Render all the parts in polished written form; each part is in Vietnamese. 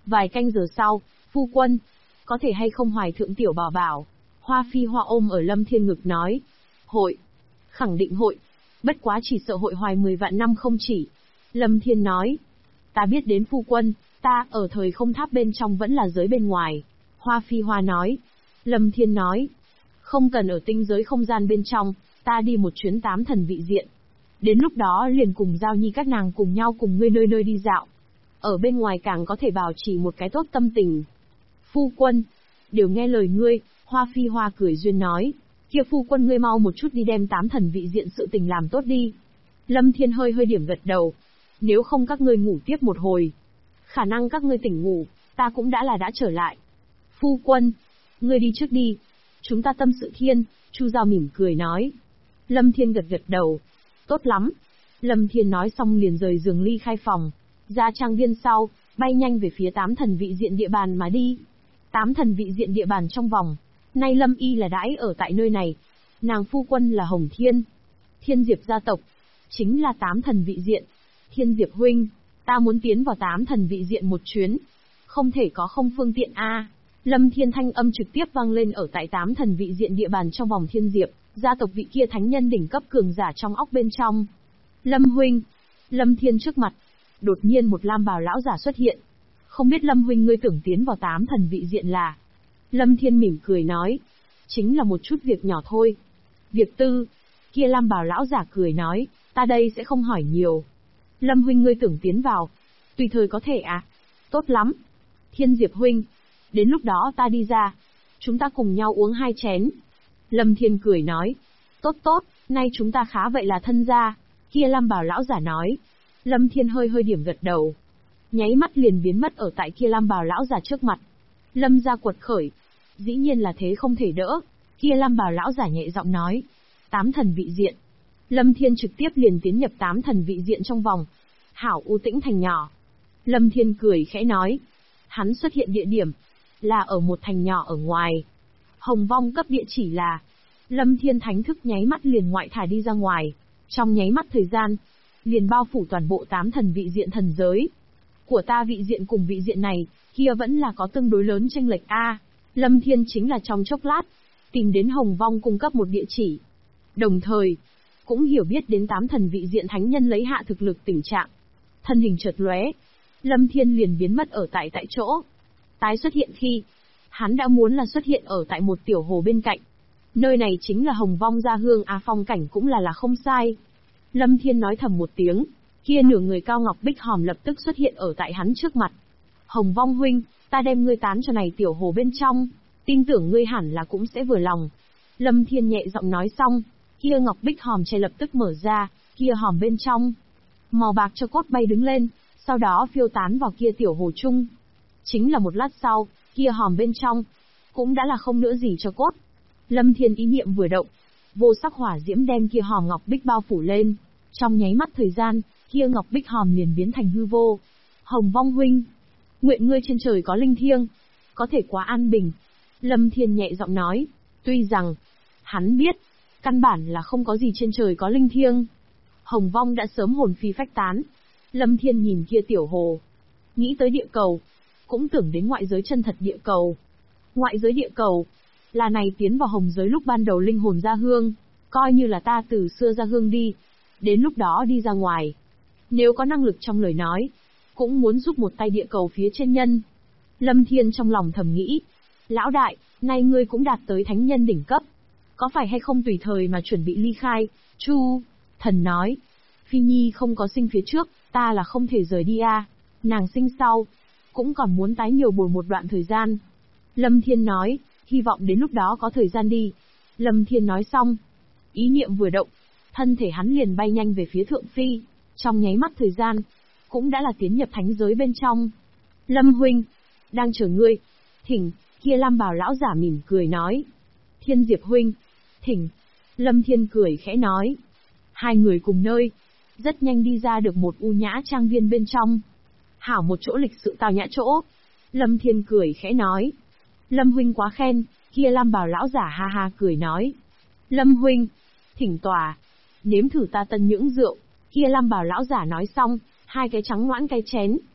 Vài canh giờ sau, phu quân, có thể hay không hoài thượng tiểu bảo bảo? Hoa Phi Hoa ôm ở Lâm Thiên ngực nói. Hội. Khẳng định hội. Bất quá chỉ sợ hội hoài 10 vạn năm không chỉ. Lâm Thiên nói. Ta biết đến phu quân, ta ở thời không tháp bên trong vẫn là giới bên ngoài. Hoa Phi Hoa nói. Lâm Thiên nói. Không cần ở tinh giới không gian bên trong, ta đi một chuyến 8 thần vị diện. Đến lúc đó liền cùng Giao Nhi các nàng cùng nhau cùng ngươi nơi nơi đi dạo. Ở bên ngoài càng có thể bảo trì một cái tốt tâm tình. Phu quân, đều nghe lời ngươi, Hoa Phi Hoa cười duyên nói. Kia phu quân ngươi mau một chút đi đem 8 thần vị diện sự tình làm tốt đi. Lâm Thiên hơi hơi điểm gật đầu. Nếu không các ngươi ngủ tiếp một hồi. Khả năng các ngươi tỉnh ngủ, ta cũng đã trở lại. Phu quân, ngươi đi trước đi. Chúng ta tâm sự thiên, Chu Giao mỉm cười nói. Lâm Thiên gật gật đầu. Tốt lắm. Lâm Thiên nói xong liền rời giường ly khai phòng. Ra trang viên sau, bay nhanh về phía 8 thần vị diện địa bàn mà đi. 8 thần vị diện địa bàn trong vòng. Nay Lâm Y là đãi ở tại nơi này. Nàng phu quân là Hồng Thiên. Thiên Diệp gia tộc. Chính là 8 thần vị diện. Thiên Diệp huynh, ta muốn tiến vào 8 thần vị diện một chuyến. Không thể có không phương tiện a. Lâm Thiên thanh âm trực tiếp vang lên ở tại 8 thần vị diện địa bàn trong vòng Thiên Diệp, gia tộc vị kia thánh nhân đỉnh cấp cường giả trong óc bên trong. Lâm huynh. Lâm Thiên trước mặt. Đột nhiên một lam bào lão giả xuất hiện. Không biết Lâm huynh ngươi tưởng tiến vào 8 thần vị diện là? Lâm Thiên mỉm cười nói. Chính là một chút việc nhỏ thôi. Việc tư. Kia lam bào lão giả cười nói, ta đây sẽ không hỏi nhiều. Lâm huynh ngươi tưởng tiến vào. Tùy thời có thể à? Tốt lắm. Thiên Diệp huynh. Đến lúc đó ta đi ra. Chúng ta cùng nhau uống 2 chén. Lâm Thiên cười nói. Tốt tốt, nay chúng ta khá vậy là thân gia. Kia lam bào lão giả nói. Lâm Thiên hơi hơi điểm gật đầu. Nháy mắt liền biến mất ở tại kia lam bào lão giả trước mặt. Lâm gia quật khởi. Dĩ nhiên là thế không thể đỡ. Kia lam bào lão giả nhẹ giọng nói. 8 thần vị diện. Lâm Thiên trực tiếp liền tiến nhập 8 thần vị diện trong vòng. Hảo U Tĩnh thành nhỏ. Lâm Thiên cười khẽ nói. Hắn xuất hiện địa điểm là ở một thành nhỏ ở ngoài. Hồng Vong cấp địa chỉ là. Lâm Thiên thánh thức nháy mắt liền ngoại thả đi ra ngoài. Trong nháy mắt thời gian, liền bao phủ toàn bộ 8 thần vị diện thần giới. Của ta vị diện cùng vị diện này, kia vẫn là có tương đối lớn chênh lệch a. Lâm Thiên chính là trong chốc lát, tìm đến Hồng Vong cung cấp một địa chỉ. Đồng thời, cũng hiểu biết đến 8 thần vị diện thánh nhân lấy hạ thực lực tình trạng. Thân hình chợt lóe, Lâm Thiên liền biến mất ở tại chỗ. Tái xuất hiện khi, hắn đã muốn là xuất hiện ở tại một tiểu hồ bên cạnh. Nơi này chính là Hồng Vong gia hương phong cảnh cũng là không sai. Lâm Thiên nói thầm một tiếng, kia nửa người cao ngọc bích hòm lập tức xuất hiện ở tại hắn trước mặt. Hồng Vong huynh, ta đem ngươi tán cho này tiểu hồ bên trong, tin tưởng ngươi hẳn là cũng sẽ vừa lòng. Lâm Thiên nhẹ giọng nói xong, kia ngọc bích hòm che lập tức mở ra, kia hòm bên trong. Màu bạc cho cốt bay đứng lên, sau đó phiêu tán vào kia tiểu hồ chung. Chính là một lát sau, kia hòm bên trong, cũng đã là không nữa gì cho cốt. Lâm Thiên ý niệm vừa động, vô sắc hỏa diễm đem kia hòm ngọc bích bao phủ lên. Trong nháy mắt thời gian, kia ngọc bích hòm liền biến thành hư vô. Hồng Vong huynh, nguyện ngươi trên trời có linh thiêng, có thể quá an bình. Lâm Thiên nhẹ giọng nói, tuy rằng, hắn biết, căn bản là không có gì trên trời có linh thiêng. Hồng Vong đã sớm hồn phi phách tán. Lâm Thiên nhìn kia tiểu hồ, nghĩ tới địa cầu, cũng tưởng đến ngoại giới chân thật địa cầu. Ngoại giới địa cầu, là này tiến vào hồng giới lúc ban đầu linh hồn ra hương, coi như là ta từ xưa ra hương đi, đến lúc đó đi ra ngoài. Nếu có năng lực trong lời nói, cũng muốn giúp một tay địa cầu phía trên nhân. Lâm Thiên trong lòng thầm nghĩ, lão đại, nay ngươi cũng đạt tới thánh nhân đỉnh cấp, có phải hay không tùy thời mà chuẩn bị ly khai? Chu Thần nói, Phi Nhi không có sinh phía trước, ta là không thể rời đi a. Nàng sinh sau, cũng còn muốn tái nhiều bồi một đoạn thời gian. Lâm Thiên nói, hy vọng đến lúc đó có thời gian đi. Lâm Thiên nói xong, ý niệm vừa động, thân thể hắn liền bay nhanh về phía thượng phi, trong nháy mắt thời gian, cũng đã là tiến nhập thánh giới bên trong. Lâm huynh, đang chờ ngươi. Thỉnh, kia lam bào lão giả mỉm cười nói. Thiên Diệp huynh, thỉnh. Lâm Thiên cười khẽ nói. Hai người cùng nơi, rất nhanh đi ra được một u nhã trang viên bên trong. Hảo một chỗ lịch sự tao nhã chỗ. Lâm Thiên cười khẽ nói. Lâm huynh quá khen, kia lam bào lão giả ha ha cười nói. Lâm huynh, thỉnh tòa, nếm thử ta tân nhưỡng rượu. Kia lam bào lão giả nói xong, hai cái trắng loãng cái chén.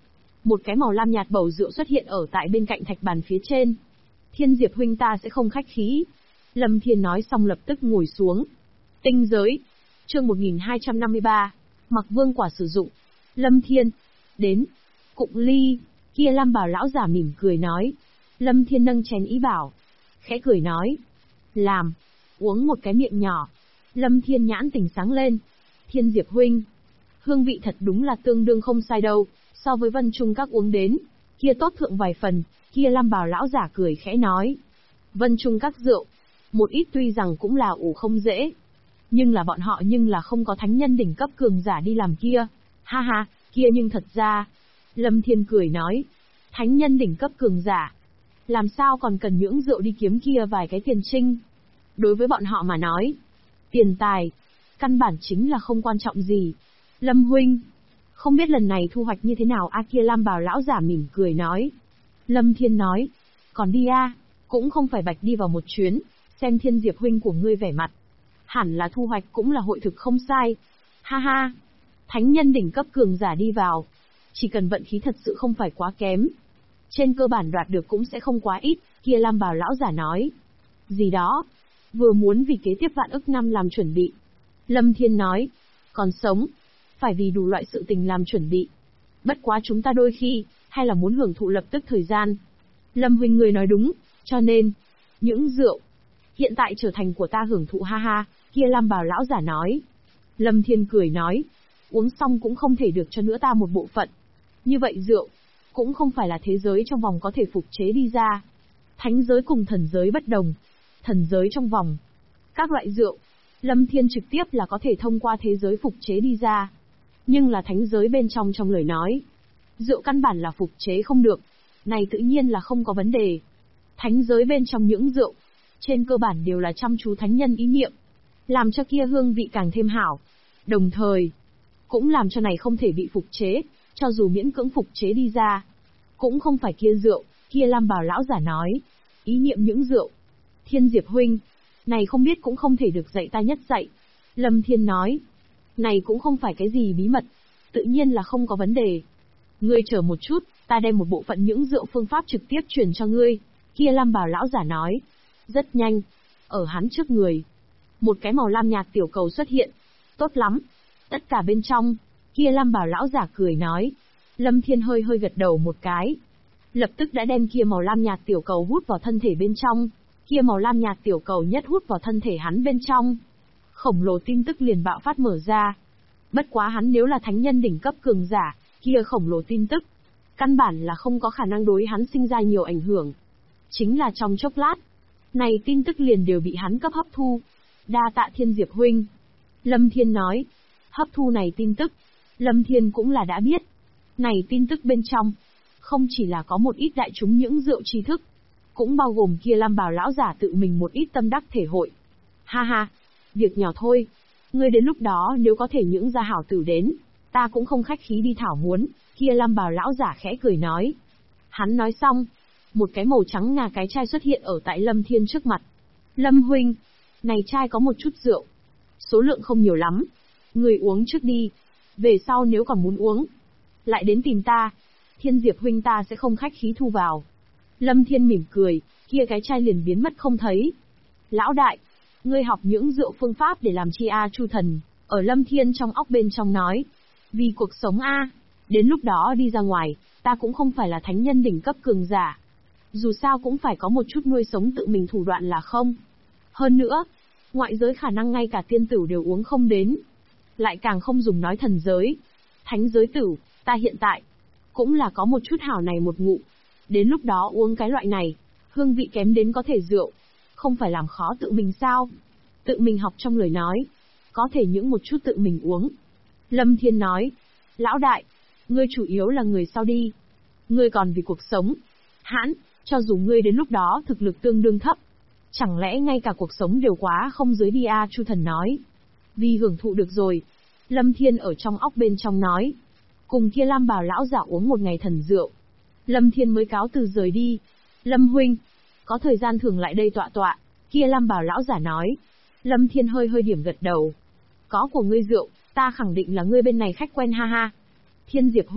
Một cái màu lam nhạt bầu rượu xuất hiện ở tại bên cạnh thạch bàn phía trên. Thiên Diệp huynh ta sẽ không khách khí. Lâm Thiên nói xong lập tức ngồi xuống. Tinh giới. Chương 1253. Mặc vương quả sử dụng. Lâm Thiên. Đến. Cụng ly. Kia lam bào lão giả mỉm cười nói. Lâm Thiên nâng chén ý bảo. Khẽ cười nói. Làm. Uống một cái miệng nhỏ. Lâm Thiên nhãn tỉnh sáng lên. Thiên Diệp huynh. Hương vị thật đúng là tương đương không sai đâu. So với Vân Trung các uống đến, kia tốt thượng vài phần. Kia lam bào lão giả cười khẽ nói. Vân Trung các rượu. Một ít tuy rằng cũng là ủ không dễ. Nhưng là bọn họ nhưng là không có thánh nhân đỉnh cấp cường giả đi làm kia. Ha ha, kia nhưng thật ra. Lâm Thiên cười nói. Thánh nhân đỉnh cấp cường giả. Làm sao còn cần nhưỡng rượu đi kiếm kia vài cái tiền trinh. Đối với bọn họ mà nói. Tiền tài. Căn bản chính là không quan trọng gì. Lâm huynh. Không biết lần này thu hoạch như thế nào kia lam bào lão giả mỉm cười nói. Lâm Thiên nói. Còn đi cũng không phải bạch đi vào một chuyến. Xem Thiên Diệp huynh của ngươi vẻ mặt. Hẳn là thu hoạch cũng là hội thực không sai. Ha ha. Thánh nhân đỉnh cấp cường giả đi vào. Chỉ cần vận khí thật sự không phải quá kém. Trên cơ bản đoạt được cũng sẽ không quá ít. Kia lam bào lão giả nói. Gì đó. Vừa muốn vì kế tiếp vạn ức năm làm chuẩn bị. Lâm Thiên nói. Còn sống. Phải vì đủ loại sự tình làm chuẩn bị. Bất quá chúng ta đôi khi, hay là muốn hưởng thụ lập tức thời gian. Lâm huynh người nói đúng, cho nên, những rượu, hiện tại trở thành của ta hưởng thụ ha ha, kia lam bào lão giả nói. Lâm Thiên cười nói, uống xong cũng không thể được cho nữa ta một bộ phận. Như vậy rượu, cũng không phải là thế giới trong vòng có thể phục chế đi ra. Thánh giới cùng thần giới bất đồng. Thần giới trong vòng, các loại rượu, Lâm Thiên trực tiếp là có thể thông qua thế giới phục chế đi ra. Nhưng là thánh giới bên trong lời nói. Rượu căn bản là phục chế không được. Này tự nhiên là không có vấn đề. Thánh giới bên trong những rượu. Trên cơ bản đều là chăm chú thánh nhân ý niệm. Làm cho kia hương vị càng thêm hảo. Đồng thời. Cũng làm cho này không thể bị phục chế. Cho dù miễn cưỡng phục chế đi ra. Cũng không phải kia rượu. Kia lam bào lão giả nói. Ý niệm những rượu. Thiên Diệp huynh. Này không biết cũng không thể được dạy ta nhất dạy. Lâm Thiên nói. Này cũng không phải cái gì bí mật. Tự nhiên là không có vấn đề. Ngươi chờ một chút, ta đem một bộ phận những rượu phương pháp trực tiếp truyền cho ngươi. Kia lam bào lão giả nói. Rất nhanh. Ở hắn trước người. Một cái màu lam nhạt tiểu cầu xuất hiện. Tốt lắm. Tất cả bên trong. Kia lam bào lão giả cười nói. Lâm Thiên hơi gật đầu một cái. Lập tức đã đem kia màu lam nhạt tiểu cầu hút vào thân thể bên trong. Kia màu lam nhạt tiểu cầu nhất hút vào thân thể hắn bên trong. Khổng lồ tin tức liền bạo phát mở ra. Bất quá hắn nếu là thánh nhân đỉnh cấp cường giả, kia khổng lồ tin tức. Căn bản là không có khả năng đối hắn sinh ra nhiều ảnh hưởng. Chính là trong chốc lát. Này tin tức liền đều bị hắn cấp hấp thu. Đa tạ Thiên Diệp huynh. Lâm Thiên nói. Hấp thu này tin tức. Lâm Thiên cũng là đã biết. Này tin tức bên trong. Không chỉ là có một ít đại chúng những rượu tri thức. Cũng bao gồm kia lam bào lão giả tự mình một ít tâm đắc thể hội. Ha ha. Việc nhỏ thôi. Ngươi đến lúc đó nếu có thể những gia hảo tử đến. Ta cũng không khách khí đi thảo muốn. Kia lam bào lão giả khẽ cười nói. Hắn nói xong. Một cái màu trắng ngà cái chai xuất hiện ở tại Lâm Thiên trước mặt. Lâm huynh. Này chai có một chút rượu. Số lượng không nhiều lắm. Người uống trước đi. Về sau nếu còn muốn uống. Lại đến tìm ta. Thiên Diệp huynh ta sẽ không khách khí thu vào. Lâm Thiên mỉm cười. Kia cái chai liền biến mất không thấy. Lão đại. Ngươi học những rượu phương pháp để làm chi Chu thần. Ở Lâm Thiên trong óc bên trong nói. Vì cuộc sống Đến lúc đó đi ra ngoài. Ta cũng không phải là thánh nhân đỉnh cấp cường giả. Dù sao cũng phải có một chút nuôi sống tự mình thủ đoạn là không. Hơn nữa. Ngoại giới khả năng ngay cả tiên tử đều uống không đến. Lại càng không dùng nói thần giới. Thánh giới tử. Ta hiện tại. Cũng là có một chút hảo này một ngụ. Đến lúc đó uống cái loại này. Hương vị kém đến có thể rượu. Không phải làm khó tự mình sao? Tự mình học trong lời nói. Có thể những một chút tự mình uống. Lâm Thiên nói. Lão đại. Ngươi chủ yếu là người sau đi. Ngươi còn vì cuộc sống. Hãn. Cho dù ngươi đến lúc đó thực lực tương đương thấp. Chẳng lẽ ngay cả cuộc sống đều quá không dưới đi Chu thần nói. Vì hưởng thụ được rồi. Lâm Thiên ở trong óc bên trong nói. Cùng kia lam bào lão giả uống một ngày thần rượu. Lâm Thiên mới cáo từ rời đi. Lâm huynh. Có thời gian thường lại đây tọa tọa. Kia lam bào lão giả nói. Lâm Thiên hơi điểm gật đầu. Có của ngươi rượu, ta khẳng định là ngươi bên này khách quen ha ha. Thiên Diệp huynh.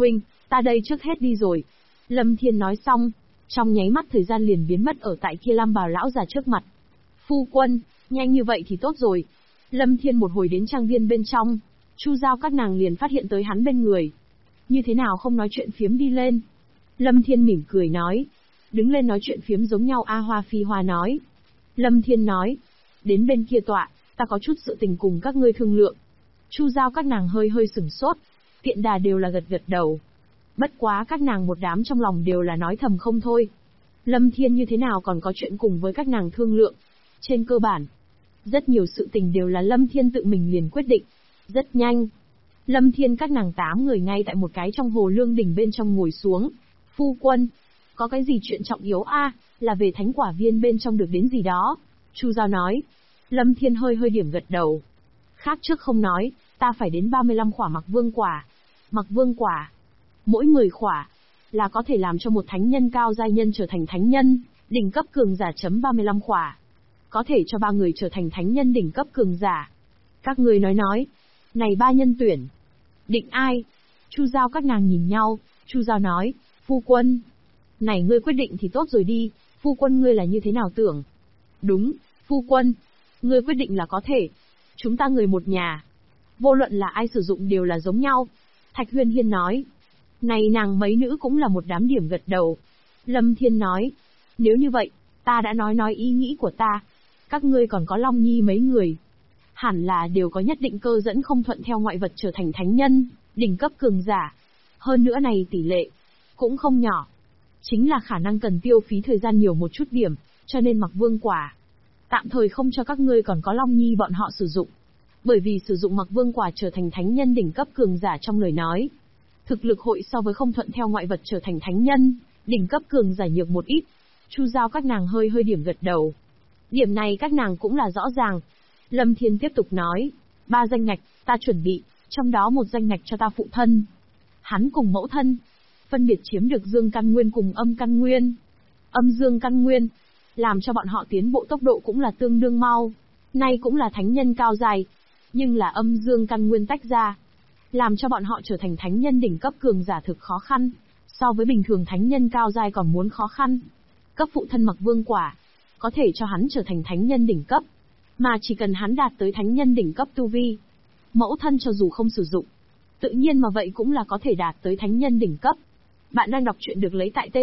Ta đây trước hết đi rồi. Lâm Thiên nói xong, trong nháy mắt thời gian liền biến mất ở tại kia Lam Bào lão già trước mặt. Phu quân, nhanh như vậy thì tốt rồi. Lâm Thiên một hồi đến trang viên bên trong, Chu Giao các nàng liền phát hiện tới hắn bên người. Như thế nào không nói chuyện phiếm đi lên? Lâm Thiên mỉm cười nói. Đứng lên nói chuyện phiếm giống nhau A Hoa Phi Hoa nói. Lâm Thiên nói. Đến bên kia tọa, ta có chút sự tình cùng các ngươi thương lượng. Chu Giao các nàng hơi hơi sửng sốt, tiện đà đều là gật gật đầu. Bất quá các nàng một đám trong lòng đều là nói thầm không thôi. Lâm Thiên như thế nào còn có chuyện cùng với các nàng thương lượng. Trên cơ bản, rất nhiều sự tình đều là Lâm Thiên tự mình liền quyết định. Rất nhanh, Lâm Thiên các nàng 8 người ngay tại một cái trong hồ lương đỉnh bên trong ngồi xuống. Phu quân, có cái gì chuyện trọng yếu a? Là về thánh quả viên bên trong được đến gì đó. Chu Giao nói. Lâm Thiên hơi hơi điểm gật đầu. Khác trước không nói, ta phải đến 35 khỏa mặc vương quả. Mặc vương quả, mỗi người khỏa, là có thể làm cho một thánh nhân cao giai nhân trở thành thánh nhân, đỉnh cấp cường giả chấm 35 khỏa. Có thể cho 3 người trở thành thánh nhân đỉnh cấp cường giả. Các người nói, này 3 nhân tuyển. Định ai? Chu Giao các nàng nhìn nhau, Chu Giao nói, phu quân. Này ngươi quyết định thì tốt rồi đi, phu quân ngươi là như thế nào tưởng? Đúng, phu quân. Ngươi quyết định là có thể. Chúng ta người một nhà. Vô luận là ai sử dụng đều là giống nhau. Thạch Huyên Hiên nói. Này nàng mấy nữ cũng là một đám điểm gật đầu. Lâm Thiên nói. Nếu như vậy, ta đã nói ý nghĩ của ta. Các ngươi còn có Long Nhi mấy người. Hẳn là đều có nhất định cơ dẫn không thuận theo ngoại vật trở thành thánh nhân, đỉnh cấp cường giả. Hơn nữa này tỷ lệ, cũng không nhỏ. Chính là khả năng cần tiêu phí thời gian nhiều một chút điểm, cho nên mặc vương quả. Tạm thời không cho các ngươi còn có Long Nhi bọn họ sử dụng. Bởi vì sử dụng mặc vương quả trở thành thánh nhân đỉnh cấp cường giả trong lời nói. Thực lực hội so với không thuận theo ngoại vật trở thành thánh nhân, đỉnh cấp cường giả nhược một ít. Chu Giao các nàng hơi hơi điểm gật đầu. Điểm này các nàng cũng là rõ ràng. Lâm Thiên tiếp tục nói. 3 danh ngạch, ta chuẩn bị, trong đó một danh ngạch cho ta phụ thân. Hắn cùng mẫu thân, phân biệt chiếm được dương căn nguyên cùng âm căn nguyên. Âm dương căn nguyên, làm cho bọn họ tiến bộ tốc độ cũng là tương đương mau. Nay cũng là thánh nhân cao dài, nhưng là âm dương căn nguyên tách ra, làm cho bọn họ trở thành thánh nhân đỉnh cấp cường giả thực khó khăn, so với bình thường thánh nhân cao dài còn muốn khó khăn. Cấp phụ thân mặc vương quả, có thể cho hắn trở thành thánh nhân đỉnh cấp, mà chỉ cần hắn đạt tới thánh nhân đỉnh cấp tu vi. Mẫu thân cho dù không sử dụng, tự nhiên mà vậy cũng là có thể đạt tới thánh nhân đỉnh cấp. Bạn đang đọc truyện được lấy tại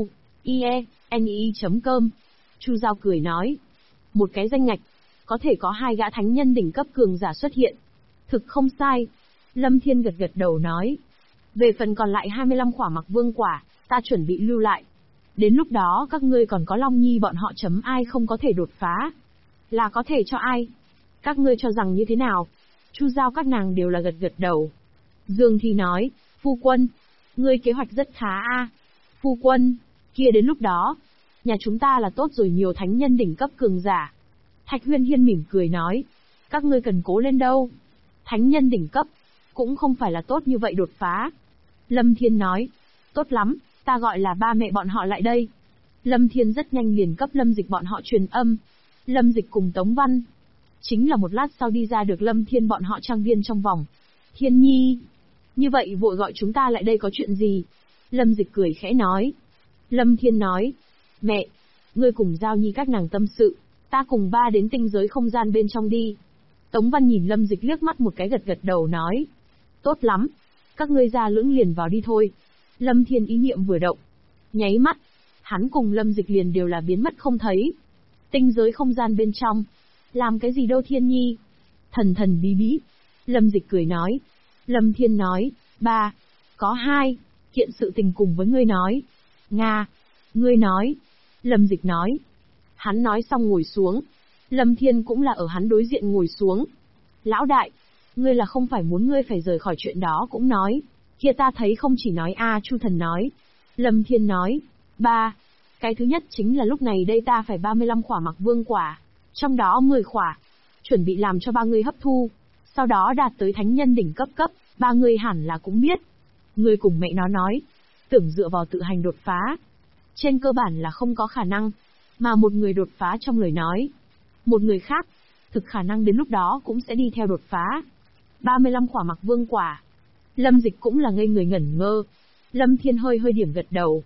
tzu.ie.nii.com. Chu Giao cười nói. Một cái danh ngạch, có thể có 2 gã thánh nhân đỉnh cấp cường giả xuất hiện. Thực không sai. Lâm Thiên gật gật đầu nói. Về phần còn lại 25 khỏa mặc vương quả, ta chuẩn bị lưu lại. Đến lúc đó các ngươi còn có Long Nhi bọn họ chấm ai không có thể đột phá. Là có thể cho ai? Các ngươi cho rằng như thế nào? Chu Giao các nàng đều là gật gật đầu. Dương Thi nói, phu quân, ngươi kế hoạch rất khá a. Phu quân, kia đến lúc đó, nhà chúng ta là tốt rồi nhiều thánh nhân đỉnh cấp cường giả. Thạch Huyên Hiên mỉm cười nói, các ngươi cần cố lên đâu. Thánh nhân đỉnh cấp, cũng không phải là tốt như vậy đột phá. Lâm Thiên nói, tốt lắm, ta gọi là ba mẹ bọn họ lại đây. Lâm Thiên rất nhanh liền cấp Lâm Dịch bọn họ truyền âm. Lâm Dịch cùng Tống Văn. Chính là một lát sau đi ra được Lâm Thiên bọn họ trang viên trong vòng. Thiên Nhi. Như vậy vội gọi chúng ta lại đây có chuyện gì? Lâm Dịch cười khẽ nói. Lâm Thiên nói. Mẹ, ngươi cùng Giao Nhi các nàng tâm sự. Ta cùng ba đến tinh giới không gian bên trong đi. Tống Văn nhìn Lâm Dịch liếc mắt một cái gật gật đầu nói. Tốt lắm. Các ngươi ra lưỡng liền vào đi thôi. Lâm Thiên ý niệm vừa động. Nháy mắt. Hắn cùng Lâm Dịch liền đều là biến mất không thấy. Tinh giới không gian bên trong. Làm cái gì đâu Thiên Nhi? Thần thần bí bí. Lâm Dịch cười nói. Lâm Thiên nói. Ba. Có 2. Kiện sự tình cùng với ngươi nói. Nga. Ngươi nói. Lâm Dịch nói. Hắn nói xong ngồi xuống. Lâm Thiên cũng là ở hắn đối diện ngồi xuống. Lão đại. Ngươi là không phải muốn ngươi phải rời khỏi chuyện đó cũng nói. Kia ta thấy không chỉ nói a. Chu Thần nói. Lâm Thiên nói. Ba. Cái thứ nhất chính là lúc này đây ta phải 35 khỏa mặc vương quả. Trong đó 10 khỏa. Chuẩn bị làm cho 3 người hấp thu. Sau đó đạt tới thánh nhân đỉnh cấp. 3 người hẳn là cũng biết. Ngươi cùng mẹ nó nói. Tưởng dựa vào tự hành đột phá. Trên cơ bản là không có khả năng. Mà một người đột phá trong lời nói. Một người khác. Thực khả năng đến lúc đó cũng sẽ đi theo đột phá. 35 khỏa mặc vương quả. Lâm Dịch cũng là ngây người ngẩn ngơ. Lâm Thiên hơi hơi điểm gật đầu.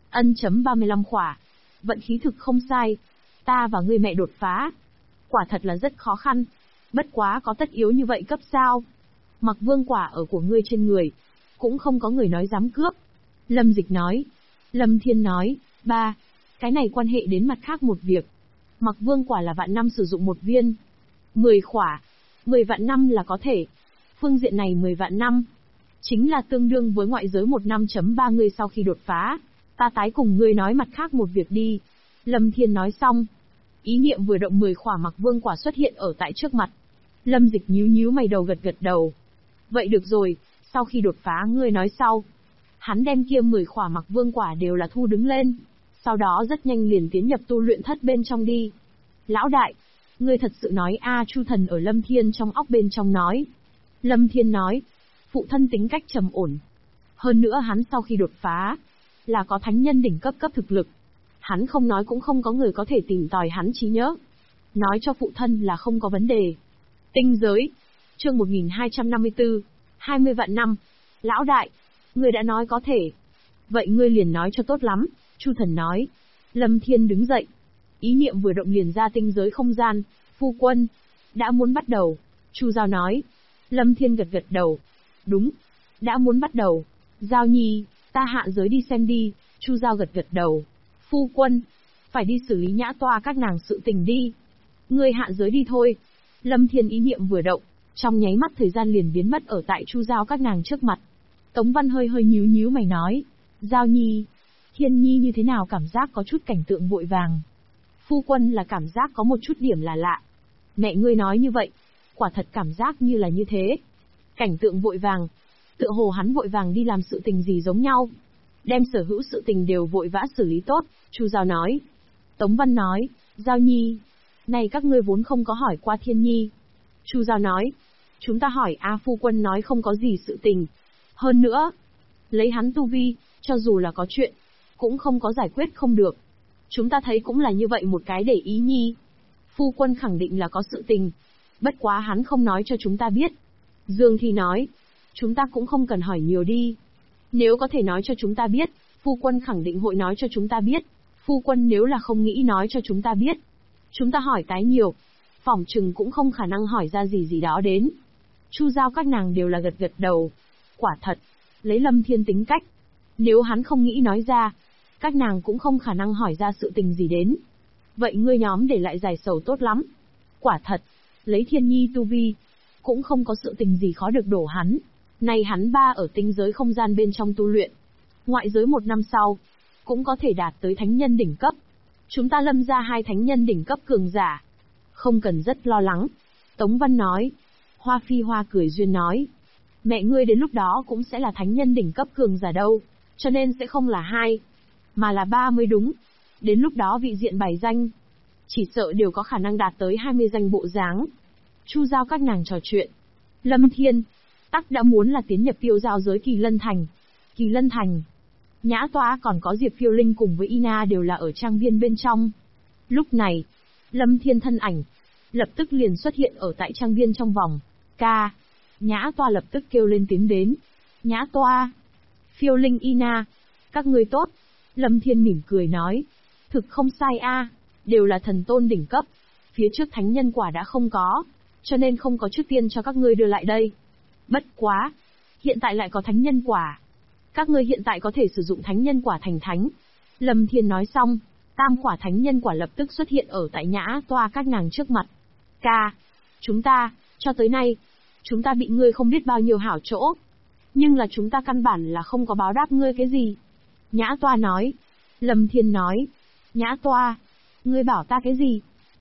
Ân 35 khỏa. Vận khí thực không sai. Ta và ngươi mẹ đột phá. Quả thật là rất khó khăn. Bất quá có tất yếu như vậy cấp sao? Mặc vương quả ở của ngươi trên người. Cũng không có người nói dám cướp. Lâm Dịch nói. Lâm Thiên nói, ba, cái này quan hệ đến mặt khác một việc. Mặc vương quả là vạn năm sử dụng một viên. 10 khỏa. 10 vạn năm là có thể. Phương diện này 10 vạn năm. Chính là tương đương với ngoại giới 1 năm.3 ngươi sau khi đột phá. Ta tái cùng ngươi nói mặt khác một việc đi. Lâm Thiên nói xong. Ý niệm vừa động 10 khỏa mặc vương quả xuất hiện ở tại trước mặt. Lâm Dịch nhíu nhíu mày đầu gật gật đầu. Vậy được rồi, sau khi đột phá ngươi nói sau. Hắn đem kia 10 khỏa mặc vương quả đều là thu đứng lên. Sau đó rất nhanh liền tiến nhập tu luyện thất bên trong đi. Lão đại, ngươi thật sự nói Chu thần ở Lâm Thiên trong óc bên trong nói. Lâm Thiên nói, phụ thân tính cách trầm ổn. Hơn nữa hắn sau khi đột phá, là có thánh nhân đỉnh cấp thực lực. Hắn không nói cũng không có người có thể tìm tòi hắn trí nhớ. Nói cho phụ thân là không có vấn đề. Tinh giới. Chương 1254. 20 vạn năm. Lão đại, ngươi đã nói có thể. Vậy ngươi liền nói cho tốt lắm, Chu thần nói. Lâm Thiên đứng dậy. Ý niệm vừa động liền ra tinh giới không gian. Phu quân. Đã muốn bắt đầu. Chu Giao nói. Lâm Thiên gật gật đầu. Đúng. Đã muốn bắt đầu. Giao Nhi, ta hạ giới đi xem đi. Chu Giao gật gật đầu. Phu quân. Phải đi xử lý nhã toa các nàng sự tình đi. Ngươi hạ giới đi thôi. Lâm Thiên ý niệm vừa động. Trong nháy mắt thời gian liền biến mất ở tại Chu Giao các nàng trước mặt. Tống Văn hơi hơi nhíu nhíu mày nói. Giao Nhi. Thiên Nhi như thế nào cảm giác có chút cảnh tượng vội vàng. Phu quân là cảm giác có một chút điểm là lạ. Mẹ ngươi nói như vậy. Quả thật cảm giác như là như thế. Cảnh tượng vội vàng. Tựa hồ hắn vội vàng đi làm sự tình gì giống nhau. Đem sở hữu sự tình đều vội vã xử lý tốt, Chu Giao nói. Tống Văn nói, Giao Nhi. Này các ngươi vốn không có hỏi qua Thiên Nhi. Chu Giao nói. Chúng ta hỏi phu quân nói không có gì sự tình. Hơn nữa, lấy hắn tu vi, cho dù là có chuyện, cũng không có giải quyết không được. Chúng ta thấy cũng là như vậy một cái để ý nhi. Phu quân khẳng định là có sự tình. Bất quá hắn không nói cho chúng ta biết. Dương Thi nói. Chúng ta cũng không cần hỏi nhiều đi. Nếu có thể nói cho chúng ta biết, phu quân khẳng định hội nói cho chúng ta biết. Phu quân nếu là không nghĩ nói cho chúng ta biết, chúng ta hỏi tái nhiều, phỏng chừng cũng không khả năng hỏi ra gì đó đến. Chu Giao các nàng đều là gật gật đầu. Quả thật, lấy Lâm Thiên tính cách, nếu hắn không nghĩ nói ra, các nàng cũng không khả năng hỏi ra sự tình gì đến. Vậy ngươi nhóm để lại giải sầu tốt lắm. Quả thật, lấy Thiên Nhi tu vi, cũng không có sự tình gì khó được đổ hắn. Này hắn ba ở tinh giới không gian bên trong tu luyện. Ngoại giới 1 năm sau, cũng có thể đạt tới thánh nhân đỉnh cấp. Chúng ta lâm ra 2 thánh nhân đỉnh cấp cường giả. Không cần rất lo lắng. Tống Văn nói. Hoa Phi Hoa cười duyên nói. Mẹ ngươi đến lúc đó cũng sẽ là thánh nhân đỉnh cấp cường giả đâu. Cho nên sẽ không là 2, mà là 3 mới đúng. Đến lúc đó vị diện 7 danh, chỉ sợ đều có khả năng đạt tới 20 danh bộ dáng. Chu Giao các nàng trò chuyện. Lâm Thiên tắc đã muốn là tiến nhập Tiêu Giao giới Kỳ Lân Thành. Kỳ Lân Thành, Nhã Toa còn có Diệp Phiêu Linh cùng với Ina đều là ở trang viên bên trong. Lúc này, Lâm Thiên thân ảnh lập tức liền xuất hiện ở tại trang viên trong vòng. Ca. Nhã Toa lập tức kêu lên tiếng đến. Nhã Toa, Phiêu Linh, Ina, các ngươi tốt. Lâm Thiên mỉm cười nói. Thực không sai đều là thần tôn đỉnh cấp. Phía trước thánh nhân quả đã không có, cho nên không có trước tiên cho các ngươi đưa lại đây. Bất quá, hiện tại lại có thánh nhân quả. Các ngươi hiện tại có thể sử dụng thánh nhân quả thành thánh. Lâm Thiên nói xong, tam quả thánh nhân quả lập tức xuất hiện ở tại Nhã Toa các nàng trước mặt. Ca, chúng ta, cho tới nay, chúng ta bị ngươi không biết bao nhiêu hảo chỗ. Nhưng là chúng ta căn bản là không có báo đáp ngươi cái gì. Nhã Toa nói. Lâm Thiên nói. Nhã Toa, ngươi bảo ta cái gì?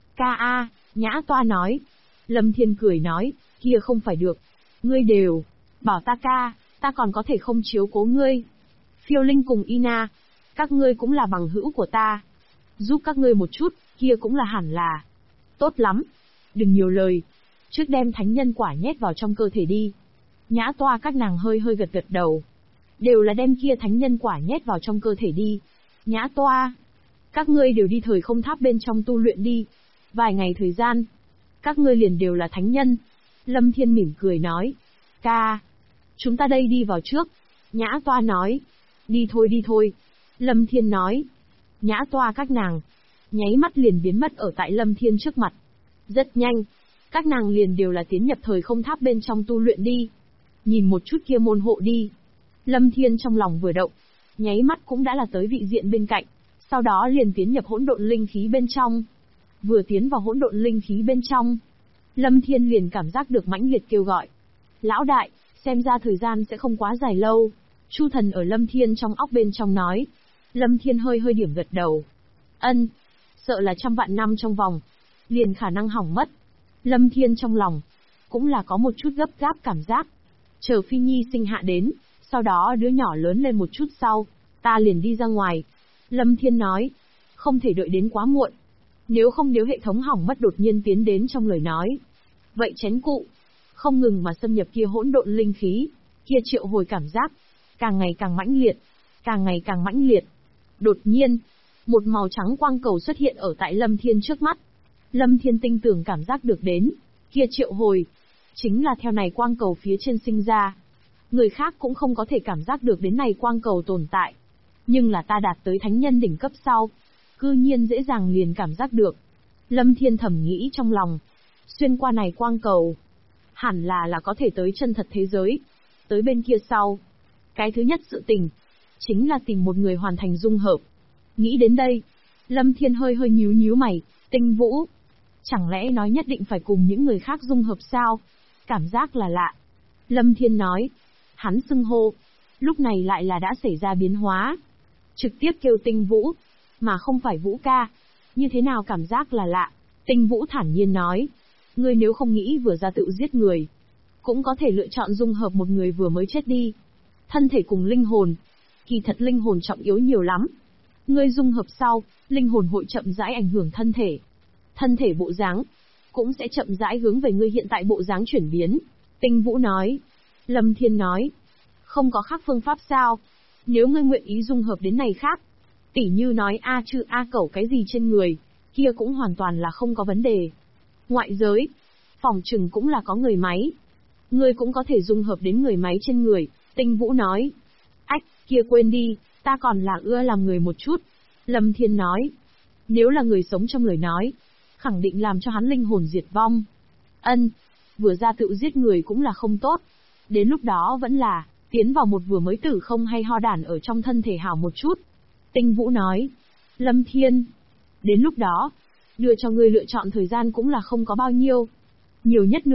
Ca Nhã Toa nói. Lâm Thiên cười nói, kia không phải được. Ngươi đều bảo ta ca, ta còn có thể không chiếu cố ngươi. Phiêu Linh cùng Ina, các ngươi cũng là bằng hữu của ta. Giúp các ngươi một chút, kia cũng là hẳn là. Tốt lắm. Đừng nhiều lời. Trước đem thánh nhân quả nhét vào trong cơ thể đi. Nhã Toa các nàng hơi hơi gật gật đầu. Đều là đem kia thánh nhân quả nhét vào trong cơ thể đi. Nhã Toa, các ngươi đều đi thời không tháp bên trong tu luyện đi. Vài ngày thời gian, các ngươi liền đều là thánh nhân. Lâm Thiên mỉm cười nói. Ca, chúng ta đây đi vào trước. Nhã Toa nói. Đi thôi đi thôi. Lâm Thiên nói. Nhã toa các nàng. Nháy mắt liền biến mất ở tại Lâm Thiên trước mặt. Rất nhanh. Các nàng liền đều là tiến nhập thời không tháp bên trong tu luyện đi. Nhìn một chút kia môn hộ đi. Lâm Thiên trong lòng vừa động. Nháy mắt cũng đã là tới vị diện bên cạnh. Sau đó liền tiến nhập hỗn độn linh khí bên trong. Vừa tiến vào hỗn độn linh khí bên trong. Lâm Thiên liền cảm giác được mãnh liệt kêu gọi. Lão đại, xem ra thời gian sẽ không quá dài lâu. Chu Thần ở Lâm Thiên trong óc bên trong nói. Lâm Thiên hơi hơi điểm gật đầu. Ân, sợ là trăm vạn năm trong vòng, liền khả năng hỏng mất. Lâm Thiên trong lòng, cũng là có một chút gấp gáp cảm giác. Chờ Phi Nhi sinh hạ đến, sau đó đứa nhỏ lớn lên một chút sau, ta liền đi ra ngoài. Lâm Thiên nói, không thể đợi đến quá muộn. Nếu hệ thống hỏng mất đột nhiên tiến đến trong lời nói. Vậy chén cụ, không ngừng mà xâm nhập kia hỗn độn linh khí, kia triệu hồi cảm giác, càng ngày càng mãnh liệt, càng ngày càng mãnh liệt. Đột nhiên, một màu trắng quang cầu xuất hiện ở tại Lâm Thiên trước mắt. Lâm Thiên tinh tường cảm giác được đến, kia triệu hồi, chính là theo này quang cầu phía trên sinh ra. Người khác cũng không có thể cảm giác được đến này quang cầu tồn tại. Nhưng là ta đạt tới thánh nhân đỉnh cấp sau, cư nhiên dễ dàng liền cảm giác được. Lâm Thiên thầm nghĩ trong lòng, xuyên qua này quang cầu, hẳn là có thể tới chân thật thế giới. Tới bên kia sau, cái thứ nhất sự tình, chính là tìm một người hoàn thành dung hợp. Nghĩ đến đây, Lâm Thiên hơi hơi nhíu mày, Tinh Vũ. Chẳng lẽ nói nhất định phải cùng những người khác dung hợp sao? Cảm giác là lạ. Lâm Thiên nói, hắn xưng hô, lúc này lại là đã xảy ra biến hóa. Trực tiếp kêu Tinh Vũ, mà không phải Vũ ca. Như thế nào cảm giác là lạ? Tinh Vũ thản nhiên nói, ngươi nếu không nghĩ vừa ra tự giết người, cũng có thể lựa chọn dung hợp một người vừa mới chết đi. Thân thể cùng linh hồn, kỳ thật linh hồn trọng yếu nhiều lắm. Ngươi dung hợp sau, linh hồn hội chậm rãi ảnh hưởng thân thể. Thân thể bộ dáng, cũng sẽ chậm rãi hướng về ngươi hiện tại bộ dáng chuyển biến. Tinh Vũ nói. Lâm Thiên nói, không có khác phương pháp sao? Nếu ngươi nguyện ý dung hợp đến này khác, tỉ như nói A chư A cẩu cái gì trên người, kia cũng hoàn toàn là không có vấn đề. Ngoại giới, phòng trừng cũng là có người máy. Ngươi cũng có thể dung hợp đến người máy trên người, Tinh Vũ nói. Ách, kia quên đi, ta còn là ưa làm người một chút. Lâm Thiên nói, nếu là người sống trong lời nói, khẳng định làm cho hắn linh hồn diệt vong. Ân, vừa ra tự giết người cũng là không tốt. Đến lúc đó vẫn là, tiến vào một vừa mới tử không hay ho đản ở trong thân thể hảo một chút. Tinh Vũ nói, Lâm Thiên, đến lúc đó, đưa cho ngươi lựa chọn thời gian cũng là không có bao nhiêu. Nhiều nhất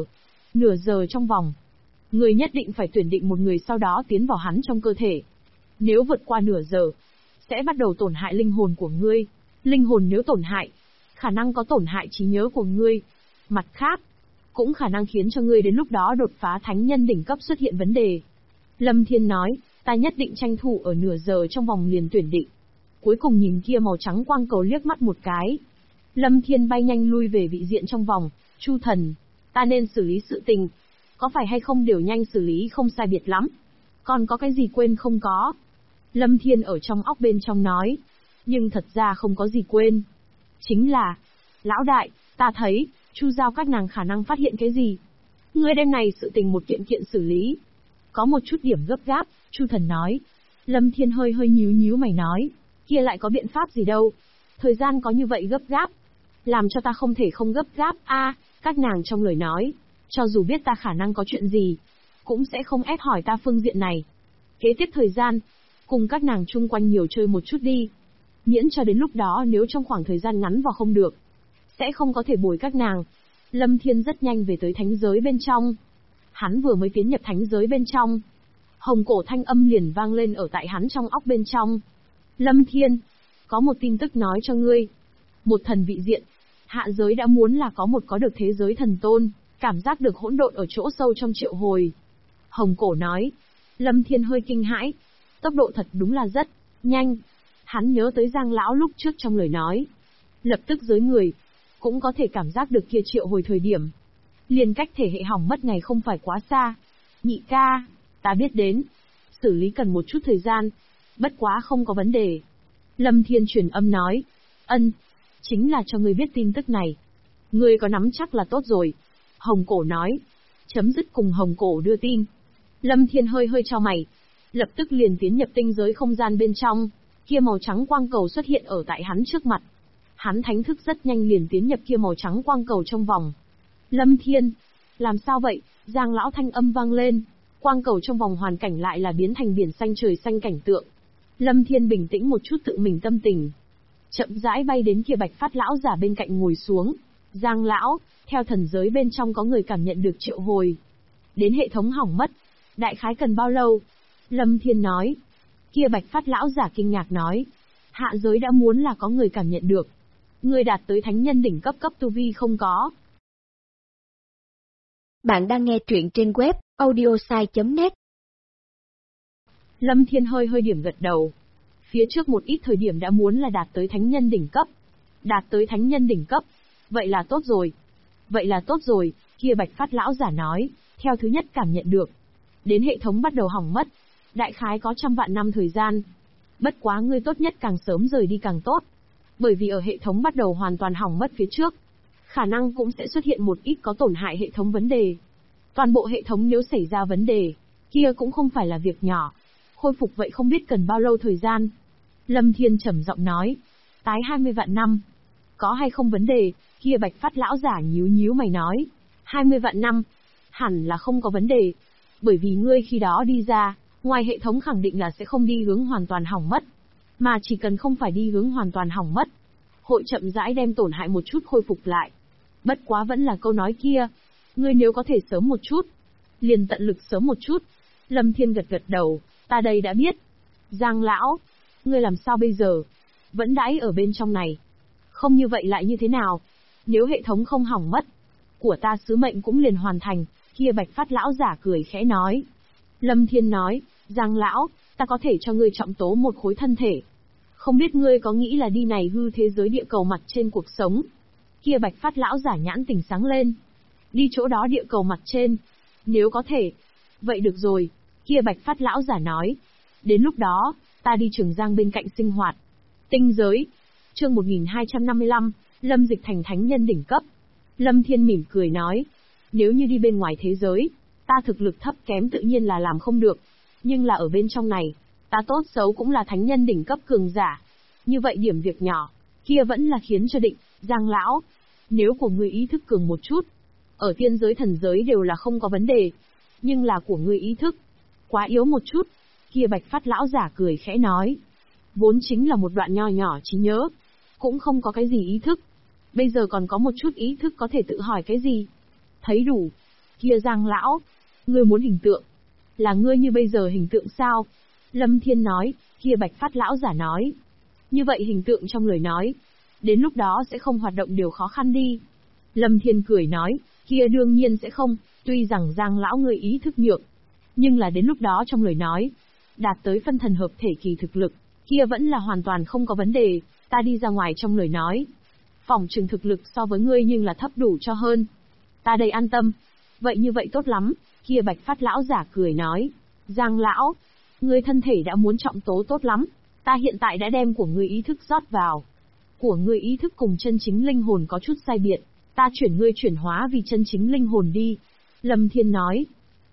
nửa giờ trong vòng. Ngươi nhất định phải tuyển định một người sau đó tiến vào hắn trong cơ thể. Nếu vượt qua nửa giờ, sẽ bắt đầu tổn hại linh hồn của ngươi. Linh hồn nếu tổn hại, khả năng có tổn hại trí nhớ của ngươi. Mặt khác, cũng khả năng khiến cho ngươi đến lúc đó đột phá thánh nhân đỉnh cấp xuất hiện vấn đề. Lâm Thiên nói, ta nhất định tranh thủ ở nửa giờ trong vòng liền tuyển định. Cuối cùng nhìn kia màu trắng quang cầu liếc mắt một cái. Lâm Thiên bay nhanh lui về vị diện trong vòng. Chu Thần, ta nên xử lý sự tình, có phải hay không đều nhanh xử lý không sai biệt lắm. Còn có cái gì quên không có? Lâm Thiên ở trong óc bên trong nói. Nhưng thật ra không có gì quên. Chính là, lão đại, ta thấy, Chu Giao các nàng khả năng phát hiện cái gì. Ngươi đêm này sự tình một kiện kiện xử lý. Có một chút điểm gấp gáp, Chu Thần nói. Lâm Thiên hơi hơi nhíu mày nói. Kia lại có biện pháp gì đâu. Thời gian có như vậy gấp gáp. Làm cho ta không thể không gấp gáp. Các nàng trong lời nói. Cho dù biết ta khả năng có chuyện gì, cũng sẽ không ép hỏi ta phương diện này. Kế tiếp thời gian, cùng các nàng chung quanh nhiều chơi một chút đi. Miễn cho đến lúc đó nếu trong khoảng thời gian ngắn vào không được, sẽ không có thể bồi các nàng. Lâm Thiên rất nhanh về tới thánh giới bên trong. Hắn vừa mới tiến nhập thánh giới bên trong. Hồng cổ thanh âm liền vang lên ở tại hắn trong óc bên trong. Lâm Thiên, có một tin tức nói cho ngươi. Một thần vị diện, hạ giới đã muốn là có được thế giới thần tôn, cảm giác được hỗn độn ở chỗ sâu trong triệu hồi. Hồng cổ nói. Lâm Thiên hơi kinh hãi. Tốc độ thật đúng là rất nhanh. Hắn nhớ tới Giang lão lúc trước trong lời nói. Lập tức giới người, cũng có thể cảm giác được kia triệu hồi thời điểm. Liền cách thể hệ hỏng mất ngày không phải quá xa. Nhị ca, ta biết đến. Xử lý cần một chút thời gian. Bất quá không có vấn đề. Lâm Thiên truyền âm nói. Ân, chính là cho ngươi biết tin tức này. Ngươi có nắm chắc là tốt rồi. Hồng cổ nói. Chấm dứt cùng Hồng cổ đưa tin. Lâm Thiên hơi hơi chau mày. lập tức liền tiến nhập tinh giới không gian bên trong. Kia màu trắng quang cầu xuất hiện ở tại hắn trước mặt. Hắn thánh thức rất nhanh liền tiến nhập kia màu trắng quang cầu trong vòng. Lâm Thiên, làm sao vậy? Giang lão thanh âm vang lên. Quang cầu trong vòng hoàn cảnh lại là biến thành biển xanh trời xanh cảnh tượng. Lâm Thiên bình tĩnh một chút tự mình tâm tình. Chậm rãi bay đến kia Bạch Phát lão giả bên cạnh ngồi xuống. Giang lão, theo thần giới bên trong có người cảm nhận được triệu hồi. Đến hệ thống hỏng mất. Đại khái cần bao lâu? Lâm Thiên nói. Kia Bạch Phát lão giả kinh ngạc nói. Hạ giới đã muốn là có người cảm nhận được. Người đạt tới thánh nhân đỉnh cấp tu vi không có. Bạn đang nghe truyện trên web audiosai.net. Lâm Thiên hơi điểm gật đầu. Phía trước một ít thời điểm đã muốn là đạt tới thánh nhân đỉnh cấp. Đạt tới thánh nhân đỉnh cấp. Vậy là tốt rồi. Vậy là tốt rồi, kia Bạch Phát lão giả nói, theo thứ nhất cảm nhận được. Đến hệ thống bắt đầu hỏng mất. Đại khái có trăm vạn năm thời gian. Bất quá ngươi tốt nhất càng sớm rời đi càng tốt. Bởi vì ở hệ thống bắt đầu hoàn toàn hỏng mất phía trước, khả năng cũng sẽ xuất hiện một ít có tổn hại hệ thống vấn đề. Toàn bộ hệ thống nếu xảy ra vấn đề, kia cũng không phải là việc nhỏ. Khôi phục vậy không biết cần bao lâu thời gian. Lâm Thiên trầm giọng nói, tái 20 vạn năm. Có hay không vấn đề, kia Bạch Phát lão giả nhíu mày nói. 20 vạn năm, hẳn là không có vấn đề. Bởi vì ngươi khi đó đi ra, ngoài hệ thống khẳng định là sẽ không đi hướng hoàn toàn hỏng mất. Mà chỉ cần không phải đi hướng hoàn toàn hỏng mất, hội chậm rãi đem tổn hại một chút khôi phục lại. Bất quá vẫn là câu nói kia, ngươi nếu có thể sớm một chút, liền tận lực sớm một chút. Lâm Thiên gật đầu, ta đây đã biết. Giang lão, ngươi làm sao bây giờ? Vẫn đãi ở bên trong này. Không như vậy lại như thế nào? Nếu hệ thống không hỏng mất, của ta sứ mệnh cũng liền hoàn thành, kia Bạch Phát lão giả cười khẽ nói. Lâm Thiên nói, Giang lão, ta có thể cho ngươi trọng tố một khối thân thể. Không biết ngươi có nghĩ là đi này hư thế giới địa cầu mặt trên cuộc sống? Kia Bạch Phát lão giả nhãn tỉnh sáng lên. Đi chỗ đó địa cầu mặt trên. Nếu có thể. Vậy được rồi. Kia Bạch Phát lão giả nói. Đến lúc đó, ta đi Trường Giang bên cạnh sinh hoạt. Tinh giới. Chương 1255, Lâm Dịch thành thánh nhân đỉnh cấp. Lâm Thiên mỉm cười nói. Nếu như đi bên ngoài thế giới, ta thực lực thấp kém tự nhiên là làm không được. Nhưng là ở bên trong này, ta tốt xấu cũng là thánh nhân đỉnh cấp cường giả. Như vậy điểm việc nhỏ, kia vẫn là khiến cho định, Giang lão. Nếu của ngươi ý thức cường một chút, ở tiên giới thần giới đều là không có vấn đề. Nhưng là của ngươi ý thức quá yếu một chút. Kia Bạch Phát lão giả cười khẽ nói. Vốn chính là một đoạn nho nhỏ trí nhớ. Cũng không có cái gì ý thức. Bây giờ còn có một chút ý thức có thể tự hỏi cái gì. Thấy đủ. Kia Giang lão, ngươi muốn hình tượng. Là ngươi như bây giờ hình tượng sao? Lâm Thiên nói, kia Bạch Phát lão giả nói. Như vậy hình tượng trong lời nói. Đến lúc đó sẽ không hoạt động điều khó khăn đi. Lâm Thiên cười nói, kia đương nhiên sẽ không, tuy rằng Giang lão ngươi ý thức nhược. Nhưng là đến lúc đó trong lời nói, đạt tới phân thần hợp thể kỳ thực lực, kia vẫn là hoàn toàn không có vấn đề, ta đi ra ngoài trong lời nói. Phỏng chừng thực lực so với ngươi nhưng là thấp đủ cho hơn. Ta đây an tâm. Vậy như vậy tốt lắm, kia Bạch Phát lão giả cười nói. Giang lão, ngươi thân thể đã muốn trọng tố tốt lắm, ta hiện tại đã đem của ngươi ý thức rót vào. Của ngươi ý thức cùng chân chính linh hồn có chút sai biệt, ta chuyển ngươi chuyển hóa vì chân chính linh hồn đi. Lâm Thiên nói.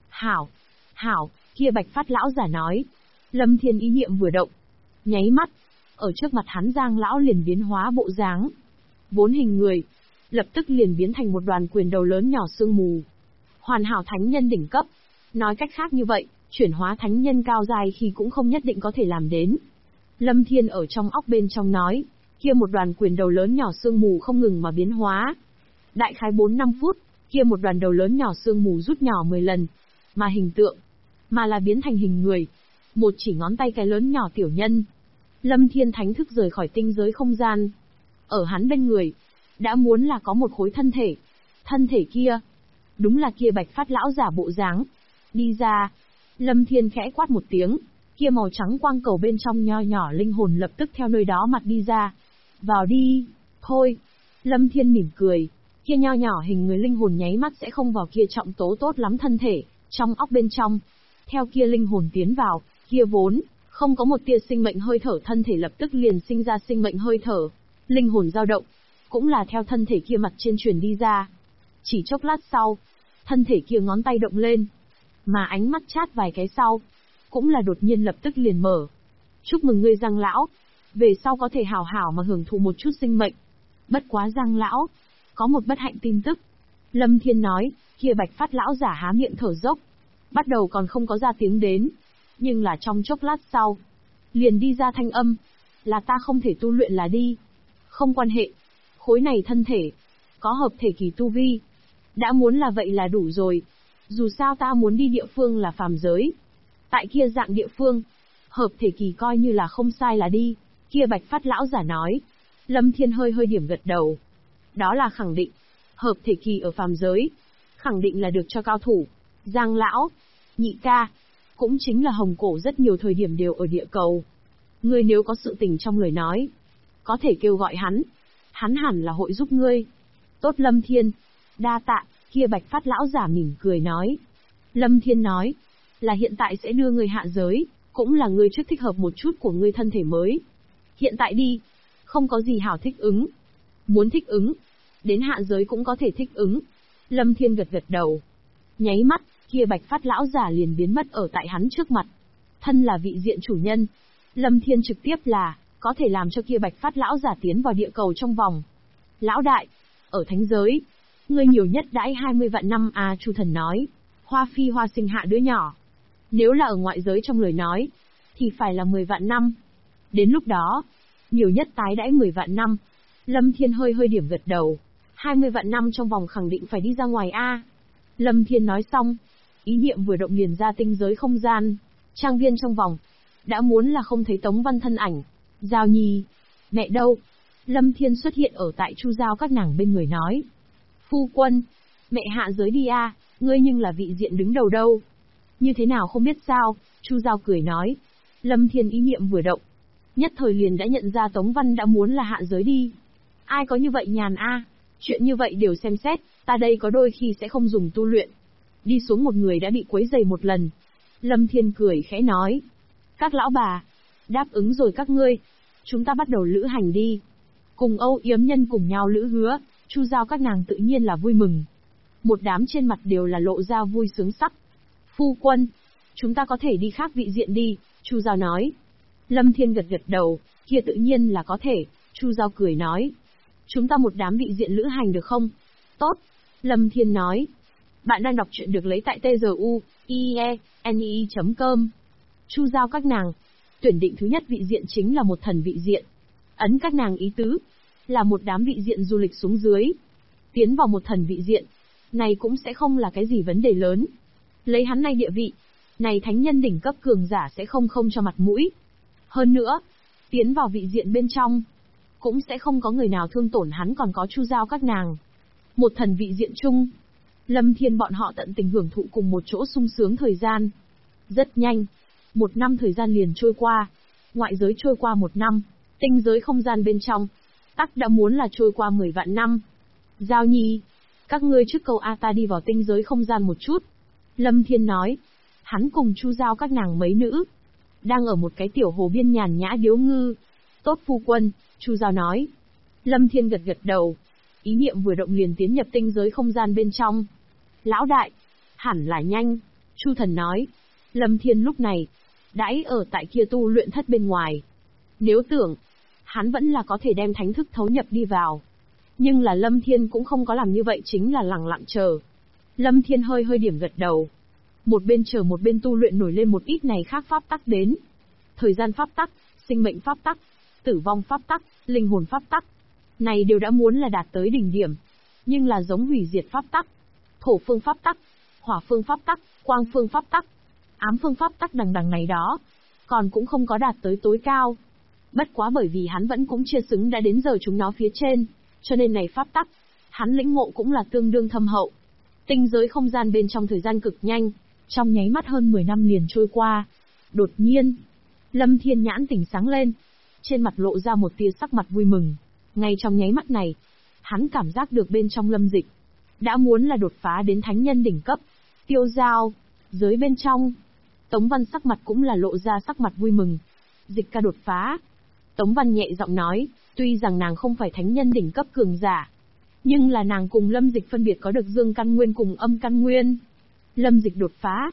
Hảo, kia Bạch Phát lão giả nói. Lâm Thiên ý niệm vừa động. Nháy mắt, ở trước mặt hắn Giang lão liền biến hóa bộ dáng. Vốn hình người, lập tức liền biến thành một đoàn quyền đầu lớn nhỏ sương mù. Hoàn hảo thánh nhân đỉnh cấp. Nói cách khác như vậy, chuyển hóa thánh nhân cao dài khi cũng không nhất định có thể làm đến. Lâm Thiên ở trong óc bên trong nói, kia một đoàn quyền đầu lớn nhỏ sương mù không ngừng mà biến hóa. Đại khái 4-5 phút, kia một đoàn đầu lớn nhỏ sương mù rút nhỏ 10 lần. Mà hình tượng, mà là biến thành hình người. Một chỉ ngón tay cái lớn nhỏ tiểu nhân. Lâm Thiên thánh thức rời khỏi tinh giới không gian. Ở hắn bên người, đã muốn là có một khối thân thể. Thân thể kia, đúng là kia Bạch Phát lão giả bộ dáng. Đi ra, Lâm Thiên khẽ quát một tiếng, kia màu trắng quang cầu bên trong nho nhỏ linh hồn lập tức theo nơi đó mặt đi ra. Vào đi, thôi. Lâm Thiên mỉm cười, kia nho nhỏ hình người linh hồn nháy mắt sẽ không vào kia trọng tố tốt lắm thân thể, trong óc bên trong. Theo kia linh hồn tiến vào, kia vốn không có một tia sinh mệnh hơi thở thân thể lập tức liền sinh ra sinh mệnh hơi thở. Linh hồn dao động, cũng là theo thân thể kia mặt trên truyền đi ra. Chỉ chốc lát sau, thân thể kia ngón tay động lên, mà ánh mắt chát vài cái sau, cũng là đột nhiên lập tức liền mở. Chúc mừng ngươi Giang lão, về sau có thể hảo hảo mà hưởng thụ một chút sinh mệnh. Bất quá Giang lão, có một bất hạnh tin tức. Lâm Thiên nói, kia Bạch Phát lão giả há miệng thở dốc. Bắt đầu còn không có ra tiếng đến, nhưng là trong chốc lát sau, liền đi ra thanh âm, là ta không thể tu luyện là đi. Không quan hệ, khối này thân thể, có hợp thể kỳ tu vi. Đã muốn là vậy là đủ rồi. Dù sao ta muốn đi địa phương là phàm giới. Tại kia dạng địa phương, hợp thể kỳ coi như là không sai là đi. Kia Bạch Phát lão giả nói. Lâm Thiên hơi hơi điểm gật đầu. Đó là khẳng định. Hợp thể kỳ ở phàm giới, khẳng định là được cho cao thủ. Giang lão, nhị ca, cũng chính là Hồng Cổ rất nhiều thời điểm đều ở địa cầu. Ngươi nếu có sự tình trong lời nói, có thể kêu gọi hắn. Hắn hẳn là hội giúp ngươi. Tốt Lâm Thiên, đa tạ. Kia Bạch Phát lão giả mỉm cười nói. Lâm Thiên nói, là hiện tại sẽ đưa ngươi hạ giới, cũng là ngươi trước thích hợp một chút của ngươi thân thể mới. Hiện tại đi, không có gì hảo thích ứng. Muốn thích ứng, đến hạ giới cũng có thể thích ứng. Lâm Thiên gật gật đầu. Nháy mắt, kia Bạch Phát lão giả liền biến mất ở tại hắn trước mặt. Thân là vị diện chủ nhân, Lâm Thiên trực tiếp là, có thể làm cho kia Bạch Phát lão giả tiến vào địa cầu trong vòng. Lão đại, ở thánh giới, ngươi nhiều nhất đãi 20 vạn năm à, Chu Thần nói. Hoa phi hoa sinh hạ đứa nhỏ. Nếu là ở ngoại giới trong lời nói, thì phải là 10 vạn năm. Đến lúc đó, nhiều nhất tái đãi 10 vạn năm. Lâm Thiên hơi hơi điểm gật đầu. 20 vạn năm trong vòng khẳng định phải đi ra ngoài a. Lâm Thiên nói xong, ý niệm vừa động liền ra tinh giới không gian. Trang viên trong vòng, đã muốn là không thấy Tống Văn thân ảnh. Giao Nhi, mẹ đâu? Lâm Thiên xuất hiện ở tại Chu Giao các nàng bên người nói. Phu quân, mẹ hạ giới đi a, ngươi nhưng là vị diện đứng đầu đâu. Như thế nào không biết sao, Chu Giao cười nói. Lâm Thiên ý niệm vừa động, nhất thời liền đã nhận ra Tống Văn đã muốn là hạ giới đi. Ai có như vậy nhàn a, chuyện như vậy đều xem xét, ta đây có đôi khi sẽ không dùng tu luyện. Đi xuống một người đã bị quấy rầy một lần. Lâm Thiên cười khẽ nói. Các lão bà, đáp ứng rồi các ngươi, chúng ta bắt đầu lữ hành đi. Cùng Âu Yếm Nhân cùng nhau lữ hứa, Chu Giao các nàng tự nhiên là vui mừng. Một đám trên mặt đều là lộ ra vui sướng sắc. Phu quân, chúng ta có thể đi khác vị diện đi, Chu Giao nói. Lâm Thiên gật gật đầu, kia tự nhiên là có thể, Chu Giao cười nói. Chúng ta một đám vị diện lữ hành được không? Tốt, Lâm Thiên nói. Bạn đang đọc truyện được lấy tại tzuie.com. Chu Giao các nàng, tuyển định thứ nhất vị diện chính là một thần vị diện. Ấn các nàng ý tứ, là một đám vị diện du lịch xuống dưới. Tiến vào một thần vị diện, này cũng sẽ không là cái gì vấn đề lớn. Lấy hắn này địa vị, này thánh nhân đỉnh cấp cường giả sẽ không cho mặt mũi. Hơn nữa, tiến vào vị diện bên trong, cũng sẽ không có người nào thương tổn hắn, còn có Chu Giao các nàng. Một thần vị diện chung, Lâm Thiên bọn họ tận tình hưởng thụ cùng một chỗ sung sướng thời gian. Rất nhanh, 1 năm thời gian liền trôi qua. Ngoại giới trôi qua 1 năm, tinh giới không gian bên trong, tắc đã muốn là trôi qua 10 vạn năm. Giao Nhi, các ngươi trước câu A ta đi vào tinh giới không gian một chút. Lâm Thiên nói. Hắn cùng Chu Giao các nàng mấy nữ, đang ở một cái tiểu hồ biên nhàn nhã điếu ngư. Tốt phu quân, Chu Giao nói. Lâm Thiên gật gật đầu. Ý niệm vừa động liền tiến nhập tinh giới không gian bên trong. Lão đại, hẳn là nhanh, Chu Thần nói. Lâm Thiên lúc này, đãi ở tại kia tu luyện thất bên ngoài. Nếu tưởng, hắn vẫn là có thể đem thánh thức thấu nhập đi vào. Nhưng là Lâm Thiên cũng không có làm như vậy, chính là lẳng lặng chờ. Lâm Thiên hơi hơi điểm gật đầu. Một bên chờ một bên tu luyện nổi lên một ít này khác pháp tắc đến. Thời gian pháp tắc, sinh mệnh pháp tắc, tử vong pháp tắc, linh hồn pháp tắc. Này đều đã muốn là đạt tới đỉnh điểm. Nhưng là giống hủy diệt pháp tắc, thổ phương pháp tắc, hỏa phương pháp tắc, quang phương pháp tắc, ám phương pháp tắc đằng này đó. Còn cũng không có đạt tới tối cao. Bất quá bởi vì hắn vẫn cũng chưa xứng đã đến giờ chúng nó phía trên. Cho nên này pháp tắc, hắn lĩnh ngộ cũng là tương đương thâm hậu. Tinh giới không gian bên trong thời gian cực nhanh, trong nháy mắt hơn 10 năm liền trôi qua. Đột nhiên, Lâm Thiên nhãn tỉnh sáng lên, trên mặt lộ ra một tia sắc mặt vui mừng. Ngay trong nháy mắt này, hắn cảm giác được bên trong Lâm Dịch đã muốn là đột phá đến thánh nhân đỉnh cấp. Tiêu Giao, giới bên trong, Tống Văn sắc mặt cũng là lộ ra sắc mặt vui mừng. Dịch ca đột phá. Tống Văn nhẹ giọng nói, tuy rằng nàng không phải thánh nhân đỉnh cấp cường giả, nhưng là nàng cùng Lâm Dịch phân biệt có được dương căn nguyên cùng âm căn nguyên. Lâm Dịch đột phá,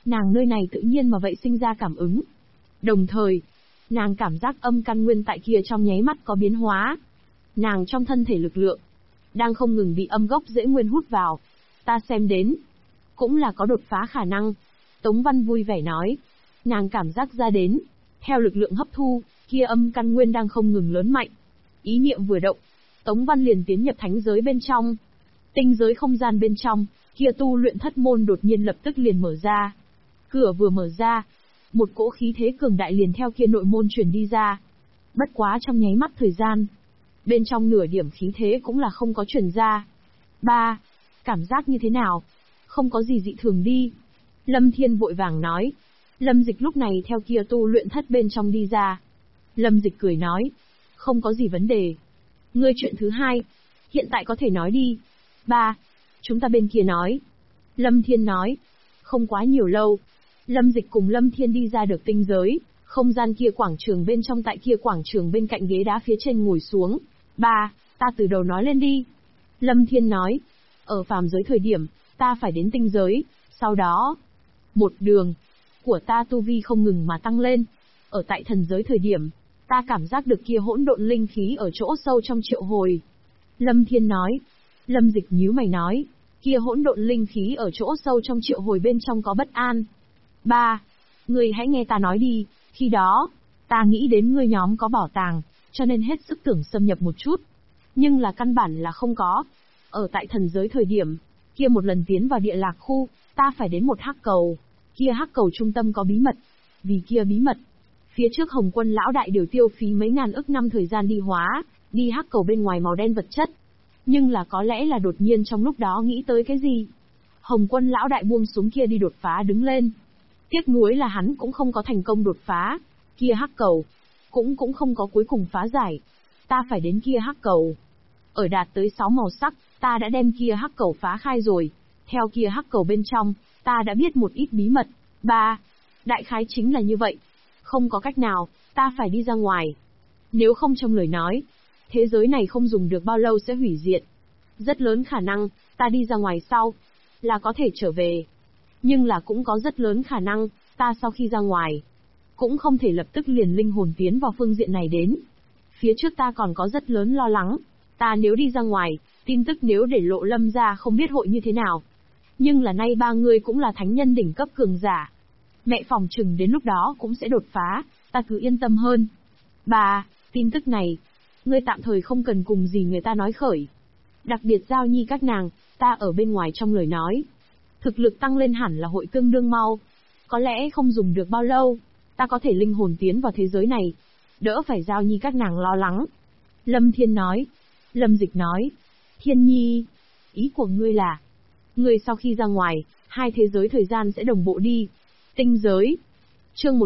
Nàng nơi này tự nhiên mà vậy sinh ra cảm ứng. Đồng thời, nàng cảm giác âm căn nguyên tại kia trong nháy mắt có biến hóa. Nàng trong thân thể lực lượng, đang không ngừng bị âm gốc rễ nguyên hút vào. Ta xem đến, cũng là có đột phá khả năng. Tống Văn vui vẻ nói, nàng cảm giác ra đến, theo lực lượng hấp thu, kia âm căn nguyên đang không ngừng lớn mạnh. Ý niệm vừa động, Tống Văn liền tiến nhập thánh giới bên trong. Tinh giới không gian bên trong, kia tu luyện thất môn đột nhiên lập tức liền mở ra. Cửa vừa mở ra, một cỗ khí thế cường đại liền theo kia nội môn truyền đi ra. Bất quá trong nháy mắt thời gian, bên trong nửa điểm khí thế cũng là không có truyền ra. Ba, cảm giác như thế nào? Không có gì dị thường đi. Lâm Thiên vội vàng nói. Lâm Dịch lúc này theo kia tu luyện thất bên trong đi ra. Lâm Dịch cười nói, không có gì vấn đề. Ngươi chuyện thứ hai, hiện tại có thể nói đi. Ba, chúng ta bên kia nói. Lâm Thiên nói, không quá nhiều lâu. Lâm Dịch cùng Lâm Thiên đi ra được tinh giới, không gian kia quảng trường bên trong tại kia quảng trường bên cạnh ghế đá phía trên ngồi xuống. Ba, ta từ đầu nói lên đi. Lâm Thiên nói, ở phàm giới thời điểm, ta phải đến tinh giới, sau đó, một đường của ta tu vi không ngừng mà tăng lên. Ở tại thần giới thời điểm, ta cảm giác được kia hỗn độn linh khí ở chỗ sâu trong triệu hồi. Lâm Thiên nói. Lâm Dịch nhíu mày nói, kia hỗn độn linh khí ở chỗ sâu trong triệu hồi bên trong có bất an. Ba, ngươi hãy nghe ta nói đi, khi đó, ta nghĩ đến ngươi nhóm có bảo tàng, cho nên hết sức tưởng xâm nhập một chút. Nhưng là căn bản là không có. Ở tại thần giới thời điểm, kia một lần tiến vào địa lạc khu, ta phải đến một hắc cầu. Kia hắc cầu trung tâm có bí mật. Vì kia bí mật, phía trước Hồng Quân lão đại đều tiêu phí mấy ngàn ức năm thời gian đi hóa, đi hắc cầu bên ngoài màu đen vật chất. Nhưng là có lẽ là đột nhiên trong lúc đó nghĩ tới cái gì. Hồng Quân lão đại buông xuống kia đi đột phá đứng lên. Tiếc nuối là hắn cũng không có thành công đột phá. Kia hắc cầu, cũng không có cuối cùng phá giải. Ta phải đến kia hắc cầu. Ở đạt tới 6 màu sắc, ta đã đem kia hắc cầu phá khai rồi. Theo kia hắc cầu bên trong, ta đã biết một ít bí mật. Ba, đại khái chính là như vậy. Không có cách nào, ta phải đi ra ngoài. Nếu không trong lời nói, thế giới này không dùng được bao lâu sẽ hủy diệt. Rất lớn khả năng, ta đi ra ngoài sau, là có thể trở về. Nhưng là cũng có rất lớn khả năng, ta sau khi ra ngoài, cũng không thể lập tức liền linh hồn tiến vào phương diện này đến. Phía trước ta còn có rất lớn lo lắng. Ta nếu đi ra ngoài, tin tức nếu để lộ Lâm ra không biết hội như thế nào. Nhưng là nay ba người cũng là thánh nhân đỉnh cấp cường giả. Mẹ phòng trừng đến lúc đó cũng sẽ đột phá, ta cứ yên tâm hơn. Ba, tin tức này, ngươi tạm thời không cần cùng gì người ta nói khởi. Đặc biệt Giao Nhi các nàng, ta ở bên ngoài trong lời nói. Thực lực tăng lên hẳn là hội tương đương mau. Có lẽ không dùng được bao lâu, ta có thể linh hồn tiến vào thế giới này. Đỡ phải Giao Nhi các nàng lo lắng. Lâm Thiên nói. Lâm Dịch nói. Thiên Nhi, ý của ngươi là, ngươi sau khi ra ngoài, hai thế giới thời gian sẽ đồng bộ đi. Tinh giới. Chương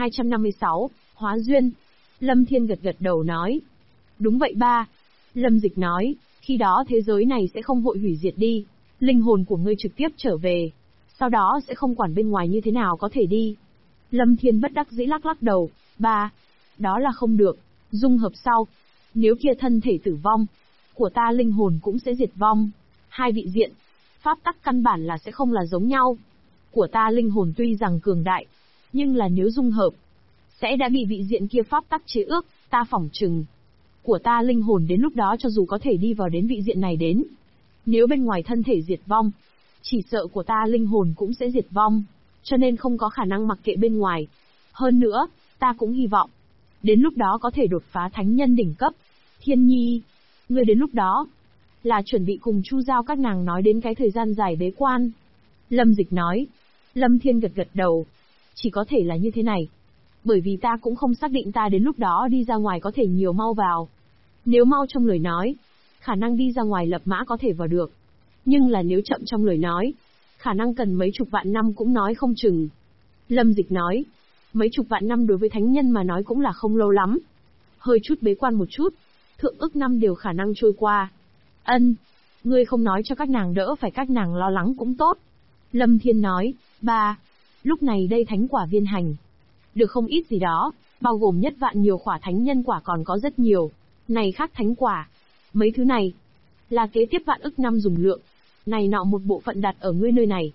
1256, Hóa Duyên. Lâm Thiên gật gật đầu nói. Đúng vậy ba. Lâm Dịch nói, khi đó thế giới này sẽ không vội hủy diệt đi. Linh hồn của ngươi trực tiếp trở về. Sau đó sẽ không quản bên ngoài như thế nào có thể đi. Lâm Thiên bất đắc dĩ lắc lắc đầu. Ba, đó là không được. Dung hợp sau, nếu kia thân thể tử vong, của ta linh hồn cũng sẽ diệt vong. Hai vị diện, pháp tắc căn bản là sẽ không là giống nhau. Của ta linh hồn tuy rằng cường đại, nhưng là nếu dung hợp, sẽ đã bị vị diện kia pháp tắc chế ước, ta phỏng chừng. Của ta linh hồn đến lúc đó cho dù có thể đi vào đến vị diện này đến. Nếu bên ngoài thân thể diệt vong, chỉ sợ của ta linh hồn cũng sẽ diệt vong, cho nên không có khả năng mặc kệ bên ngoài. Hơn nữa, ta cũng hy vọng, đến lúc đó có thể đột phá thánh nhân đỉnh cấp. Thiên Nhi, ngươi đến lúc đó, là chuẩn bị cùng Chu Giao các nàng nói đến cái thời gian dài bế quan. Lâm Dịch nói. Lâm Thiên gật gật đầu. Chỉ có thể là như thế này. Bởi vì ta cũng không xác định ta đến lúc đó đi ra ngoài có thể nhiều mau vào. Nếu mau trong lời nói, khả năng đi ra ngoài lập mã có thể vào được. Nhưng là nếu chậm trong lời nói, khả năng cần mấy chục vạn năm cũng nói không chừng. Lâm Dịch nói. Mấy chục vạn năm đối với thánh nhân mà nói cũng là không lâu lắm. Hơi chút bế quan một chút, thượng ức năm đều khả năng trôi qua. Ân, ngươi không nói cho các nàng đỡ phải các nàng lo lắng cũng tốt. Lâm Thiên nói. Ba, lúc này đây thánh quả viên hành. Được không ít gì đó, bao gồm nhất vạn nhiều khỏa thánh nhân quả còn có rất nhiều. Này khác thánh quả. Mấy thứ này, là kế tiếp vạn ức năm dùng lượng. Này nọ một bộ phận đặt ở ngươi nơi này.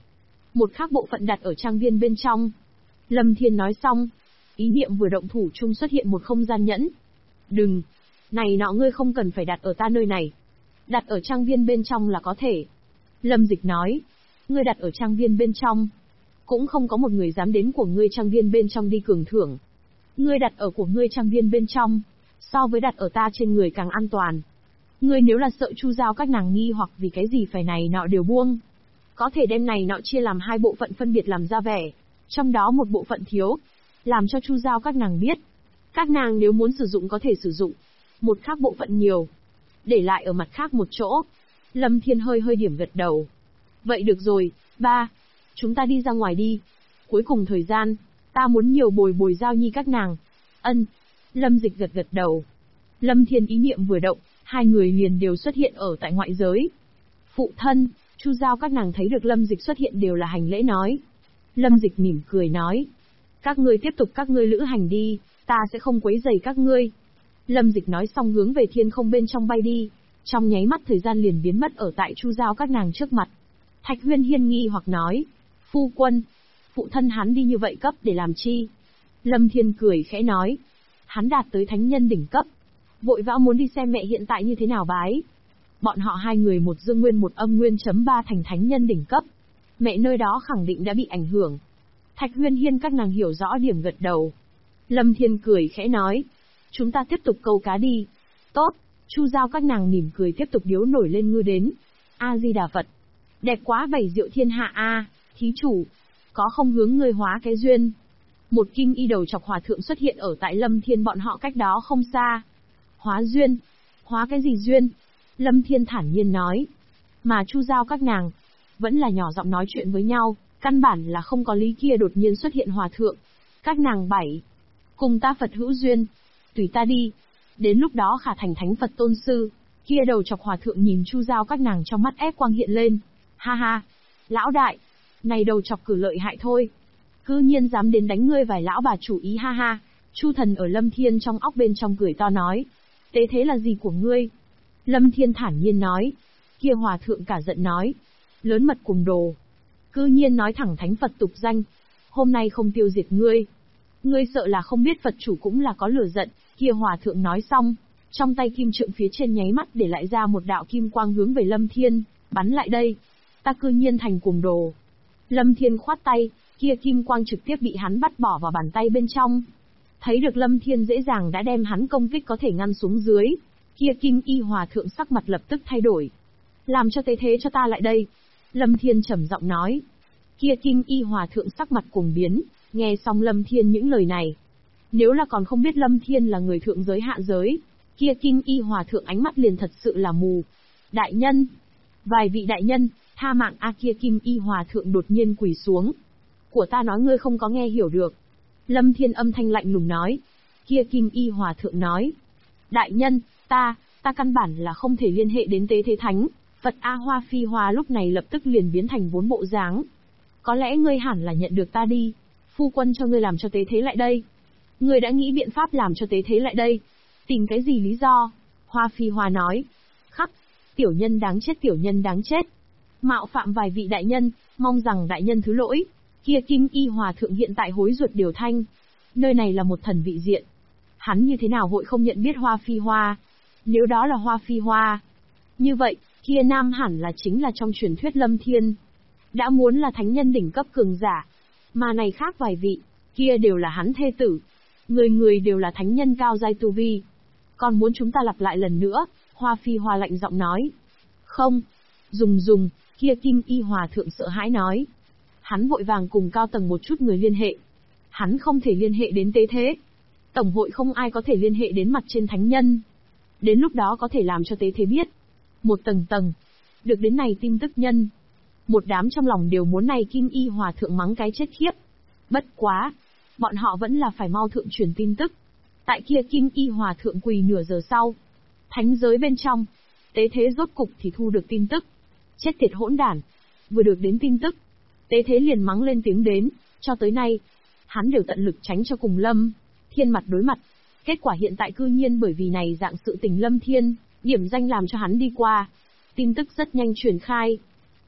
một khác bộ phận đặt ở trang viên bên trong. Lâm Thiên nói xong, ý niệm vừa động thủ chung xuất hiện một không gian nhẫn. Đừng, này nọ ngươi không cần phải đặt ở ta nơi này. Đặt ở trang viên bên trong là có thể. Lâm Dịch nói, ngươi đặt ở trang viên bên trong. Cũng không có một người dám đến của ngươi trang viên bên trong đi cường thưởng. Ngươi đặt ở của ngươi trang viên bên trong, so với đặt ở ta trên người càng an toàn. Ngươi nếu là sợ Chu Giao các nàng nghi hoặc vì cái gì phải này nọ đều buông. Có thể đem này nọ chia làm hai bộ phận phân biệt làm ra vẻ. Trong đó một bộ phận thiếu, làm cho Chu Giao các nàng biết. Các nàng nếu muốn sử dụng có thể sử dụng. Một khác bộ phận nhiều, để lại ở mặt khác một chỗ. Lâm Thiên hơi điểm gật đầu. Vậy được rồi, ba, chúng ta đi ra ngoài đi. Cuối cùng thời gian, ta muốn nhiều bồi Giao Nhi các nàng. Ân. Lâm Dịch gật đầu. Lâm Thiên ý niệm vừa động, hai người liền đều xuất hiện ở tại ngoại giới. Phụ thân, Chu Giao các nàng thấy được Lâm Dịch xuất hiện đều là hành lễ nói. Lâm Dịch mỉm cười nói. Các ngươi tiếp tục các ngươi lữ hành đi, ta sẽ không quấy rầy các ngươi. Lâm Dịch nói xong hướng về thiên không bên trong bay đi. Trong nháy mắt thời gian liền biến mất ở tại Chu Giao các nàng trước mặt. Thạch Huyên hiên nghi hoặc nói. Phu quân, phụ thân hắn đi như vậy cấp để làm chi? Lâm Thiên cười khẽ nói. Hắn đạt tới thánh nhân đỉnh cấp. Vội vã muốn đi xem mẹ hiện tại như thế nào bái. Bọn họ hai người một dương nguyên một âm nguyên chấm 3 thành thánh nhân đỉnh cấp. Mẹ nơi đó khẳng định đã bị ảnh hưởng. Thạch Huyên hiên các nàng hiểu rõ điểm gật đầu. Lâm Thiên cười khẽ nói. Chúng ta tiếp tục câu cá đi. Tốt, Chu Giao các nàng mỉm cười tiếp tục điếu nổi lên ngư đến. A-di-đà Phật. Đẹp quá bảy diệu thiên hạ a, thí chủ. Có không hướng ngươi hóa cái duyên. Một kim y đầu chọc hòa thượng xuất hiện ở tại Lâm Thiên bọn họ cách đó không xa. Hóa duyên? Hóa cái gì duyên? Lâm Thiên thản nhiên nói. Mà Chu Giao các nàng, vẫn là nhỏ giọng nói chuyện với nhau, căn bản là không có lý kia đột nhiên xuất hiện hòa thượng. Các nàng bảy. Cùng ta Phật hữu duyên. Tùy ta đi. Đến lúc đó khả thành thánh Phật tôn sư. Kia đầu chọc hòa thượng nhìn Chu Giao các nàng trong mắt ép quang hiện lên. Ha ha. Lão đại. Này đầu chọc cử lợi hại thôi. Cư nhiên dám đến đánh ngươi vài lão bà chủ ý ha ha. Chu thần ở Lâm Thiên trong óc bên trong cười to nói. Tế thế là gì của ngươi? Lâm Thiên thản nhiên nói. Kia hòa thượng cả giận nói. Lớn mật cùng đồ. Cư nhiên nói thẳng thánh Phật tục danh. Hôm nay không tiêu diệt ngươi. Ngươi sợ là không biết Phật chủ cũng là có lửa giận. Kia hòa thượng nói xong. Trong tay kim trượng phía trên nháy mắt để lại ra một đạo kim quang hướng về Lâm Thiên. Bắn lại đây. Ta cư nhiên thành cùng đồ. Lâm Thiên khoát tay. Kia kim quang trực tiếp bị hắn bắt bỏ vào bàn tay bên trong. Thấy được Lâm Thiên dễ dàng đã đem hắn công kích có thể ngăn xuống dưới. Kia kim y hòa thượng sắc mặt lập tức thay đổi. Làm cho tế thế cho ta lại đây. Lâm Thiên trầm giọng nói. Kia kim y hòa thượng sắc mặt cùng biến, nghe xong Lâm Thiên những lời này. Nếu là còn không biết Lâm Thiên là người thượng giới hạ giới, kia kim y hòa thượng ánh mắt liền thật sự là mù. Đại nhân! Vài vị đại nhân, tha mạng a kia kim y hòa thượng đột nhiên quỳ xuống. Của ta nói ngươi không có nghe hiểu được. Lâm Thiên âm thanh lạnh lùng nói. Kia kim y hòa thượng nói. Đại nhân, ta căn bản là không thể liên hệ đến tế thế thánh. Phật A Hoa Phi Hoa lúc này lập tức liền biến thành vốn bộ dáng. Có lẽ ngươi hẳn là nhận được ta đi. Phu quân cho ngươi làm cho tế thế lại đây. Ngươi đã nghĩ biện pháp làm cho tế thế lại đây. Tìm cái gì lý do? Hoa Phi Hoa nói. Khắc, tiểu nhân đáng chết tiểu nhân đáng chết. Mạo phạm vài vị đại nhân, mong rằng đại nhân thứ lỗi. Kia kim y hòa thượng hiện tại hối ruột điều thanh. Nơi này là một thần vị diện. Hắn như thế nào hội không nhận biết Hoa Phi Hoa? Nếu đó là Hoa Phi Hoa, như vậy, kia nam hẳn là chính là trong truyền thuyết Lâm Thiên. Đã muốn là thánh nhân đỉnh cấp cường giả. Mà này khác vài vị, kia đều là hắn thê tử. Người người đều là thánh nhân cao giai tu vi. Còn muốn chúng ta lặp lại lần nữa, Hoa Phi Hoa lạnh giọng nói. Không, dùng, kia kim y hòa thượng sợ hãi nói. Hắn vội vàng cùng cao tầng một chút người liên hệ. Hắn không thể liên hệ đến tế thế. Tổng hội không ai có thể liên hệ đến mặt trên thánh nhân. Đến lúc đó có thể làm cho tế thế biết. Một tầng. Được đến này tin tức nhân. Một đám trong lòng đều muốn này kim y hòa thượng mắng cái chết khiếp. Bất quá. Bọn họ vẫn là phải mau thượng truyền tin tức. Tại kia kim y hòa thượng quỳ nửa giờ sau. Thánh giới bên trong. Tế thế rốt cục thì thu được tin tức. Chết tiệt hỗn đản. Vừa được đến tin tức. Tế thế liền mắng lên tiếng đến. Cho tới nay. Hắn đều tận lực tránh cho cùng Lâm Thiên mặt đối mặt. Kết quả hiện tại cư nhiên bởi vì này dạng sự tình Lâm Thiên, điểm danh làm cho hắn đi qua. Tin tức rất nhanh truyền khai.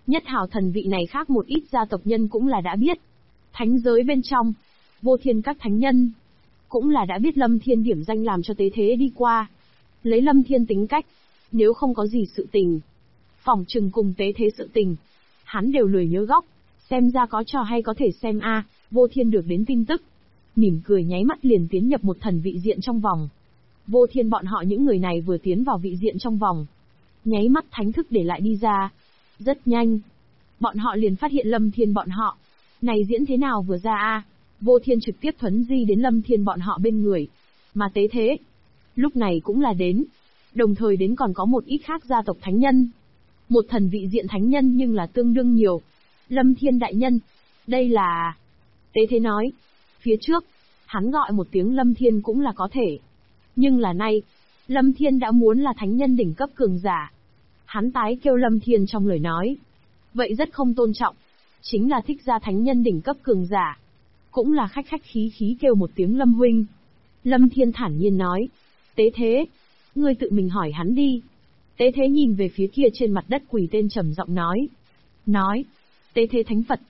Nhất hào thần vị này khác một ít gia tộc nhân cũng là đã biết. Thánh giới bên trong, vô thiên các thánh nhân, cũng là đã biết Lâm Thiên điểm danh làm cho tế thế đi qua. Lấy Lâm Thiên tính cách, nếu không có gì sự tình, phỏng chừng cùng tế thế sự tình, hắn đều lười nhớ góc, xem ra có trò hay có thể xem a. Vô thiên được đến tin tức, mỉm cười nháy mắt liền tiến nhập một thần vị diện trong vòng. Vô thiên bọn họ những người này vừa tiến vào vị diện trong vòng, nháy mắt thánh thức để lại đi ra. Rất nhanh, bọn họ liền phát hiện Lâm Thiên bọn họ. Này diễn thế nào vừa ra a? Vô thiên trực tiếp thuấn di đến Lâm Thiên bọn họ bên người. Mà tế thế, lúc này cũng là đến. Đồng thời đến còn có một ít khác gia tộc thánh nhân. Một thần vị diện thánh nhân nhưng là tương đương nhiều. Lâm Thiên đại nhân, đây là... Tế thế nói, phía trước, hắn gọi một tiếng Lâm Thiên cũng là có thể. Nhưng là nay, Lâm Thiên đã muốn là thánh nhân đỉnh cấp cường giả. Hắn tái kêu Lâm Thiên trong lời nói. Vậy rất không tôn trọng. Chính là thích ra thánh nhân đỉnh cấp cường giả. Cũng là khách khách khí khí kêu một tiếng Lâm huynh. Lâm Thiên thản nhiên nói. Tế thế, ngươi tự mình hỏi hắn đi. Tế thế nhìn về phía kia trên mặt đất quỳ tên trầm giọng nói. Tế thế thánh Phật,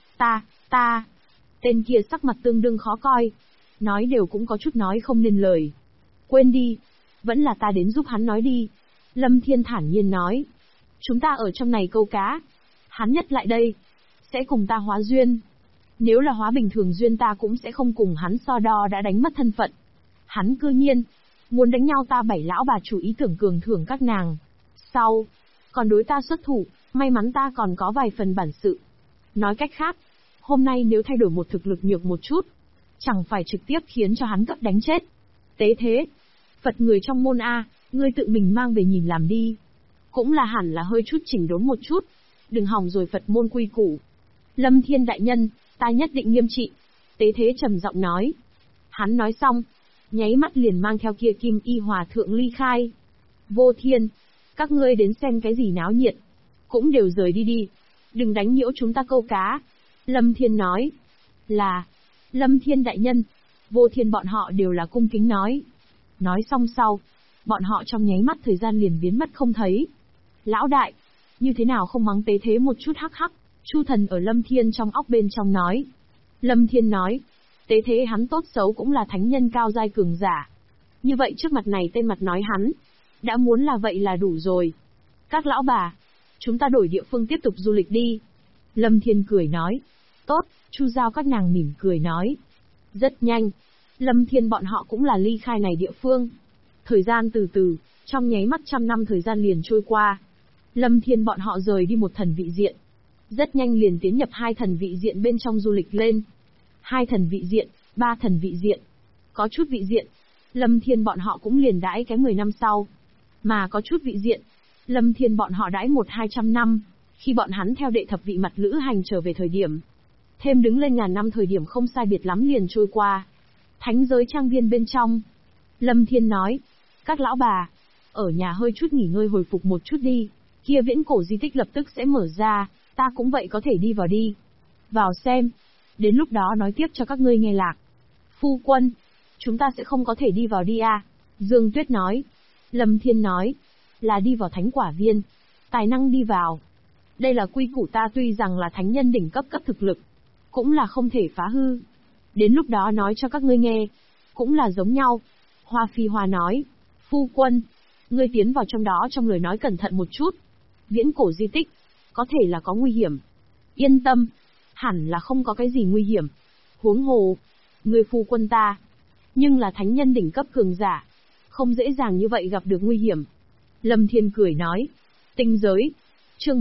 ta. Tên kia sắc mặt tương đương khó coi. Nói đều cũng có chút nói không nên lời. Quên đi, vẫn là ta đến giúp hắn nói đi. Lâm Thiên thản nhiên nói. Chúng ta ở trong này câu cá. Hắn nhất lại đây, sẽ cùng ta hóa duyên. Nếu là hóa bình thường duyên ta cũng sẽ không cùng hắn so đo đã đánh mất thân phận. Hắn cư nhiên, muốn đánh nhau ta bảy lão bà chủ ý tưởng cường thưởng các nàng. Sau, còn đối ta xuất thủ, may mắn ta còn có vài phần bản sự. Nói cách khác, hôm nay nếu thay đổi một thực lực nhược một chút, chẳng phải trực tiếp khiến cho hắn cấp đánh chết. Tế thế, Phật người trong môn A, ngươi tự mình mang về nhìn làm đi. Cũng là hẳn là hơi chút chỉnh đốn một chút, đừng hỏng rồi Phật môn quy củ. Lâm Thiên đại nhân, ta nhất định nghiêm trị. Tế thế trầm giọng nói. Hắn nói xong, nháy mắt liền mang theo kia kim y hòa thượng ly khai. Vô thiên, các ngươi đến xem cái gì náo nhiệt, cũng đều rời đi đi, đừng đánh nhiễu chúng ta câu cá. Lâm Thiên nói. Là, Lâm Thiên đại nhân. Vô thiên bọn họ đều là cung kính nói. Nói xong sau, bọn họ trong nháy mắt thời gian liền biến mất không thấy. Lão đại, như thế nào không mắng tế thế một chút hắc hắc. Chu thần ở Lâm Thiên trong óc bên trong nói. Lâm Thiên nói, tế thế hắn tốt xấu cũng là thánh nhân cao giai cường giả. Như vậy trước mặt này tên mặt nói hắn, đã muốn là vậy là đủ rồi. Các lão bà, chúng ta đổi địa phương tiếp tục du lịch đi. Lâm Thiên cười nói. Tốt, Chu Giao các nàng mỉm cười nói. Rất nhanh, Lâm Thiên bọn họ cũng là ly khai này địa phương. Thời gian từ từ, trong nháy mắt 100 năm thời gian liền trôi qua. Lâm Thiên bọn họ rời đi một thần vị diện. Rất nhanh liền tiến nhập 2 thần vị diện bên trong du lịch lên. 2 thần vị diện, 3 thần vị diện. Có chút vị diện, Lâm Thiên bọn họ cũng liền đãi cái 10 năm sau. Mà có chút vị diện, Lâm Thiên bọn họ đãi 100-200 năm, khi bọn hắn theo đệ thập vị mặt lữ hành trở về thời điểm. Thêm đứng lên ngàn năm thời điểm không sai biệt lắm liền trôi qua. Thánh giới trang viên bên trong. Lâm Thiên nói, các lão bà, ở nhà hơi chút nghỉ ngơi hồi phục một chút đi, kia viễn cổ di tích lập tức sẽ mở ra, ta cũng vậy có thể đi vào đi. Vào xem, đến lúc đó nói tiếp cho các ngươi nghe lạc. Phu quân, chúng ta sẽ không có thể đi vào đi à? Dương Tuyết nói. Lâm Thiên nói, là đi vào thánh quả viên, tài năng đi vào. Đây là quy củ ta tuy rằng là thánh nhân đỉnh cấp thực lực, cũng là không thể phá hư. Đến lúc đó nói cho các ngươi nghe, cũng là giống nhau. Hoa Phi Hoa nói, phu quân, ngươi tiến vào trong đó trong lời nói cẩn thận một chút. Viễn cổ di tích, có thể là có nguy hiểm. Yên tâm, hẳn là không có cái gì nguy hiểm. Huống hồ, ngươi phu quân ta, nhưng là thánh nhân đỉnh cấp cường giả, không dễ dàng như vậy gặp được nguy hiểm. Lâm Thiên cười nói, tinh giới, chương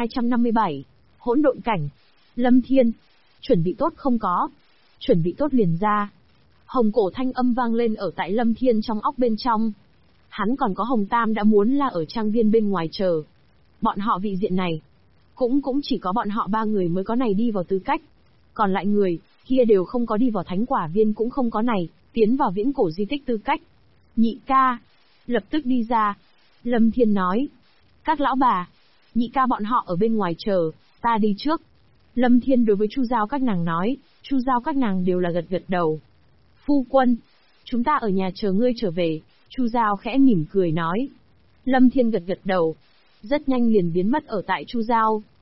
1257, hỗn độn cảnh. Lâm Thiên, chuẩn bị tốt không có? Chuẩn bị tốt liền ra. Hồng cổ thanh âm vang lên ở tại Lâm Thiên trong óc bên trong. Hắn còn có Hồng Tam đã muốn là ở trang viên bên ngoài chờ. Bọn họ vị diện này, cũng chỉ có bọn họ 3 người mới có này đi vào tư cách. Còn lại người, kia đều không có đi vào thánh quả viên cũng không có này, tiến vào viễn cổ di tích tư cách. Nhị ca, lập tức đi ra. Lâm Thiên nói, các lão bà, nhị ca bọn họ ở bên ngoài chờ, ta đi trước. Lâm Thiên đối với Chu Giao các nàng nói, Chu Giao các nàng đều là gật đầu. Phu quân, chúng ta ở nhà chờ ngươi trở về. Chu Giao khẽ mỉm cười nói. Lâm Thiên gật đầu, rất nhanh liền biến mất ở tại Chu Giao.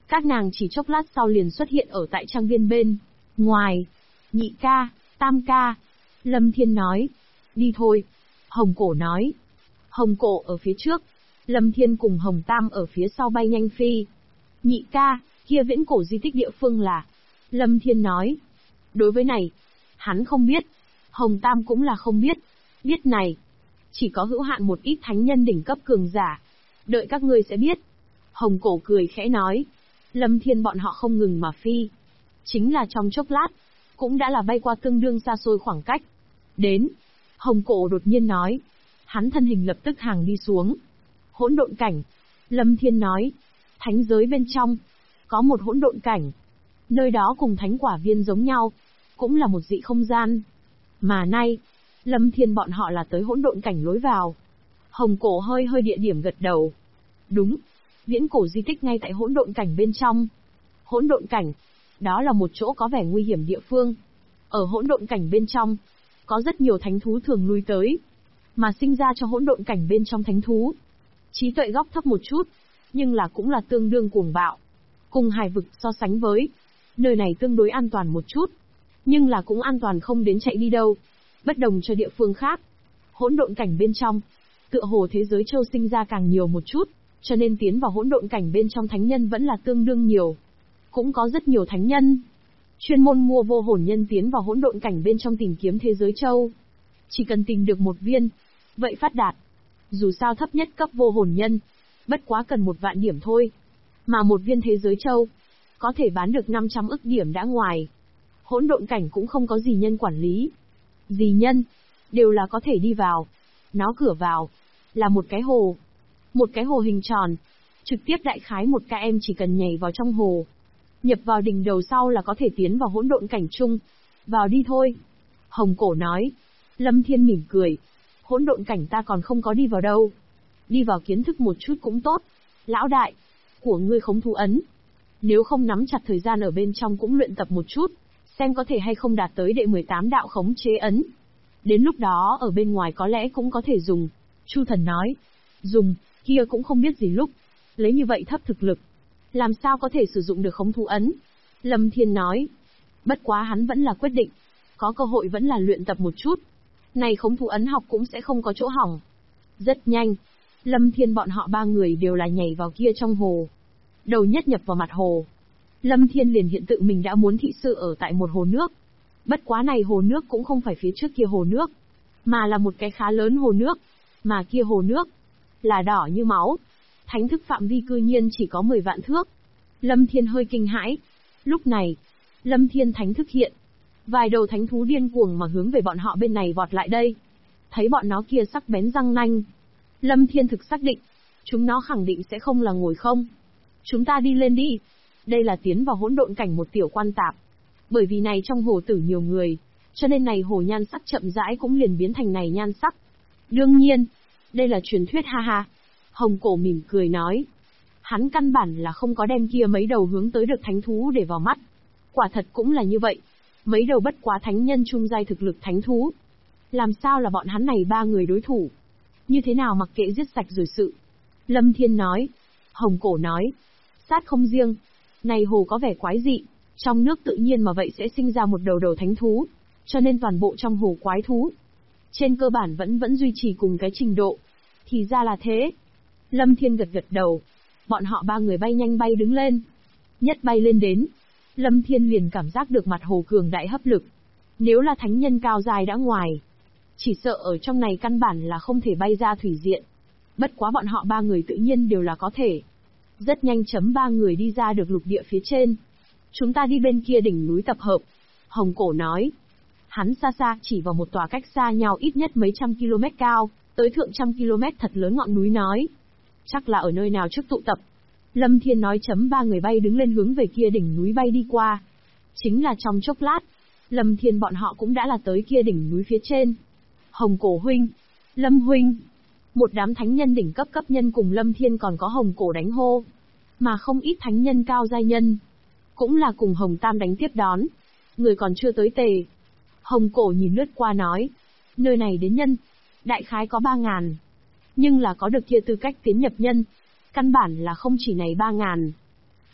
Các nàng chỉ chốc lát sau liền xuất hiện ở tại trang viên bên ngoài. Nhị ca, tam ca. Lâm Thiên nói. Đi thôi. Hồng Cổ nói. Hồng Cổ ở phía trước. Lâm Thiên cùng Hồng Tam ở phía sau bay nhanh phi. Nhị ca, kia viễn cổ di tích địa phương là. Lâm Thiên nói. Đối với này, hắn không biết. Hồng Tam cũng là không biết. Biết này, chỉ có hữu hạn một ít thánh nhân đỉnh cấp cường giả. Đợi các ngươi sẽ biết. Hồng Cổ cười khẽ nói. Lâm Thiên bọn họ không ngừng mà phi. Chính là trong chốc lát, cũng đã là bay qua tương đương xa xôi khoảng cách. Đến. Hồng Cổ đột nhiên nói. Hắn thân hình lập tức hàng đi xuống. Hỗn độn cảnh. Lâm Thiên nói. Thánh giới bên trong, có một hỗn độn cảnh. Nơi đó cùng thánh quả viên giống nhau. Cũng là một dị không gian. Mà nay, Lâm Thiên bọn họ là tới hỗn độn cảnh lối vào. Hồng Cổ hơi địa điểm gật đầu. Đúng. Viễn cổ di tích ngay tại hỗn độn cảnh bên trong. Hỗn độn cảnh, đó là một chỗ có vẻ nguy hiểm địa phương. Ở hỗn độn cảnh bên trong, có rất nhiều thánh thú thường lui tới. Mà sinh ra cho hỗn độn cảnh bên trong thánh thú. Trí tuệ góc thấp một chút, nhưng là cũng là tương đương cuồng bạo. Cùng hải vực so sánh với, nơi này tương đối an toàn một chút. Nhưng là cũng an toàn không đến chạy đi đâu. Bất đồng cho địa phương khác. Hỗn độn cảnh bên trong, tựa hồ thế giới châu sinh ra càng nhiều một chút, cho nên tiến vào hỗn độn cảnh bên trong thánh nhân vẫn là tương đương nhiều. Cũng có rất nhiều thánh nhân chuyên môn mua vô hồn nhân tiến vào hỗn độn cảnh bên trong tìm kiếm thế giới châu. Chỉ cần tìm được một viên, vậy phát đạt. Dù sao thấp nhất cấp vô hồn nhân, bất quá cần 1 vạn điểm thôi. Mà một viên thế giới châu, có thể bán được 500 ức điểm đã ngoài. Hỗn độn cảnh cũng không có gì nhân quản lý. Gì nhân, đều là có thể đi vào. Nó cửa vào, là một cái hồ. Một cái hồ hình tròn. Trực tiếp đại khái một ca em chỉ cần nhảy vào trong hồ. Nhập vào đỉnh đầu sau là có thể tiến vào hỗn độn cảnh chung. Vào đi thôi. Hồng Cổ nói. Lâm Thiên mỉm cười. Hỗn độn cảnh ta còn không có đi vào đâu. Đi vào kiến thức một chút cũng tốt. Lão đại, của ngươi khống thú ấn. Nếu không nắm chặt thời gian ở bên trong cũng luyện tập một chút. Xem có thể hay không đạt tới đệ 18 đạo khống chế ấn. Đến lúc đó ở bên ngoài có lẽ cũng có thể dùng. Chu Thần nói. Dùng, kia cũng không biết gì lúc. Lấy như vậy thấp thực lực. Làm sao có thể sử dụng được khống thú ấn? Lâm Thiên nói. Bất quá hắn vẫn là quyết định. Có cơ hội vẫn là luyện tập một chút. Này khống thú ấn học cũng sẽ không có chỗ hỏng. Rất nhanh. Lâm Thiên bọn họ 3 người đều là nhảy vào kia trong hồ. Đầu nhất nhập vào mặt hồ. Lâm Thiên liền hiện tự mình đã muốn thị sự ở tại một hồ nước. Bất quá này hồ nước cũng không phải phía trước kia hồ nước. Mà là một cái khá lớn hồ nước. Mà kia hồ nước là đỏ như máu. Thánh thức phạm vi cư nhiên chỉ có 10 vạn thước. Lâm Thiên hơi kinh hãi. Lúc này, Lâm Thiên thánh thức hiện. Vài đầu thánh thú điên cuồng mà hướng về bọn họ bên này vọt lại đây. Thấy bọn nó kia sắc bén răng nanh. Lâm Thiên thực xác định. Chúng nó khẳng định sẽ không là ngồi không. Chúng ta đi lên đi. Đây là tiến vào hỗn độn cảnh một tiểu quan tạp. Bởi vì này trong hồ tử nhiều người. Cho nên này hồ nhan sắc chậm rãi cũng liền biến thành này nhan sắc. Đương nhiên, đây là truyền thuyết ha ha. Hồng Cổ mỉm cười nói. Hắn căn bản là không có đem kia mấy đầu hướng tới được thánh thú để vào mắt. Quả thật cũng là như vậy. Mấy đầu bất quá thánh nhân trung giai thực lực thánh thú. Làm sao là bọn hắn này 3 người đối thủ? Như thế nào mặc kệ giết sạch rồi sự? Lâm Thiên nói. Hồng Cổ nói. Sát không riêng. Này hồ có vẻ quái dị. Trong nước tự nhiên mà vậy sẽ sinh ra một đầu thánh thú. Cho nên toàn bộ trong hồ quái thú. Trên cơ bản vẫn duy trì cùng cái trình độ. Thì ra là thế. Lâm Thiên gật đầu. Bọn họ 3 người bay nhanh bay đứng lên. Nhất bay lên đến. Lâm Thiên liền cảm giác được mặt hồ cường đại hấp lực. Nếu là thánh nhân cao dài đã ngoài. Chỉ sợ ở trong này căn bản là không thể bay ra thủy diện. Bất quá bọn họ 3 người tự nhiên đều là có thể. Rất nhanh 3 người đi ra được lục địa phía trên. Chúng ta đi bên kia đỉnh núi tập hợp. Hồng Cổ nói. Hắn xa xa chỉ vào một tòa cách xa nhau ít nhất mấy trăm km cao, tới thượng trăm km thật lớn ngọn núi nói. Chắc là ở nơi nào trước tụ tập. Lâm Thiên nói. 3 người bay đứng lên hướng về kia đỉnh núi bay đi qua. Chính là trong chốc lát, Lâm Thiên bọn họ cũng đã là tới kia đỉnh núi phía trên. Hồng Cổ huynh, Lâm huynh. Một đám thánh nhân đỉnh cấp nhân cùng Lâm Thiên còn có Hồng Cổ đánh hô. Mà không ít thánh nhân cao giai nhân. Cũng là cùng Hồng Tam đánh tiếp đón. Người còn chưa tới tề. Hồng Cổ nhìn lướt qua nói. Nơi này đến nhân. Đại khái có 3.000. Nhưng là có được kia tư cách tiến nhập nhân. Căn bản là không chỉ này 3.000.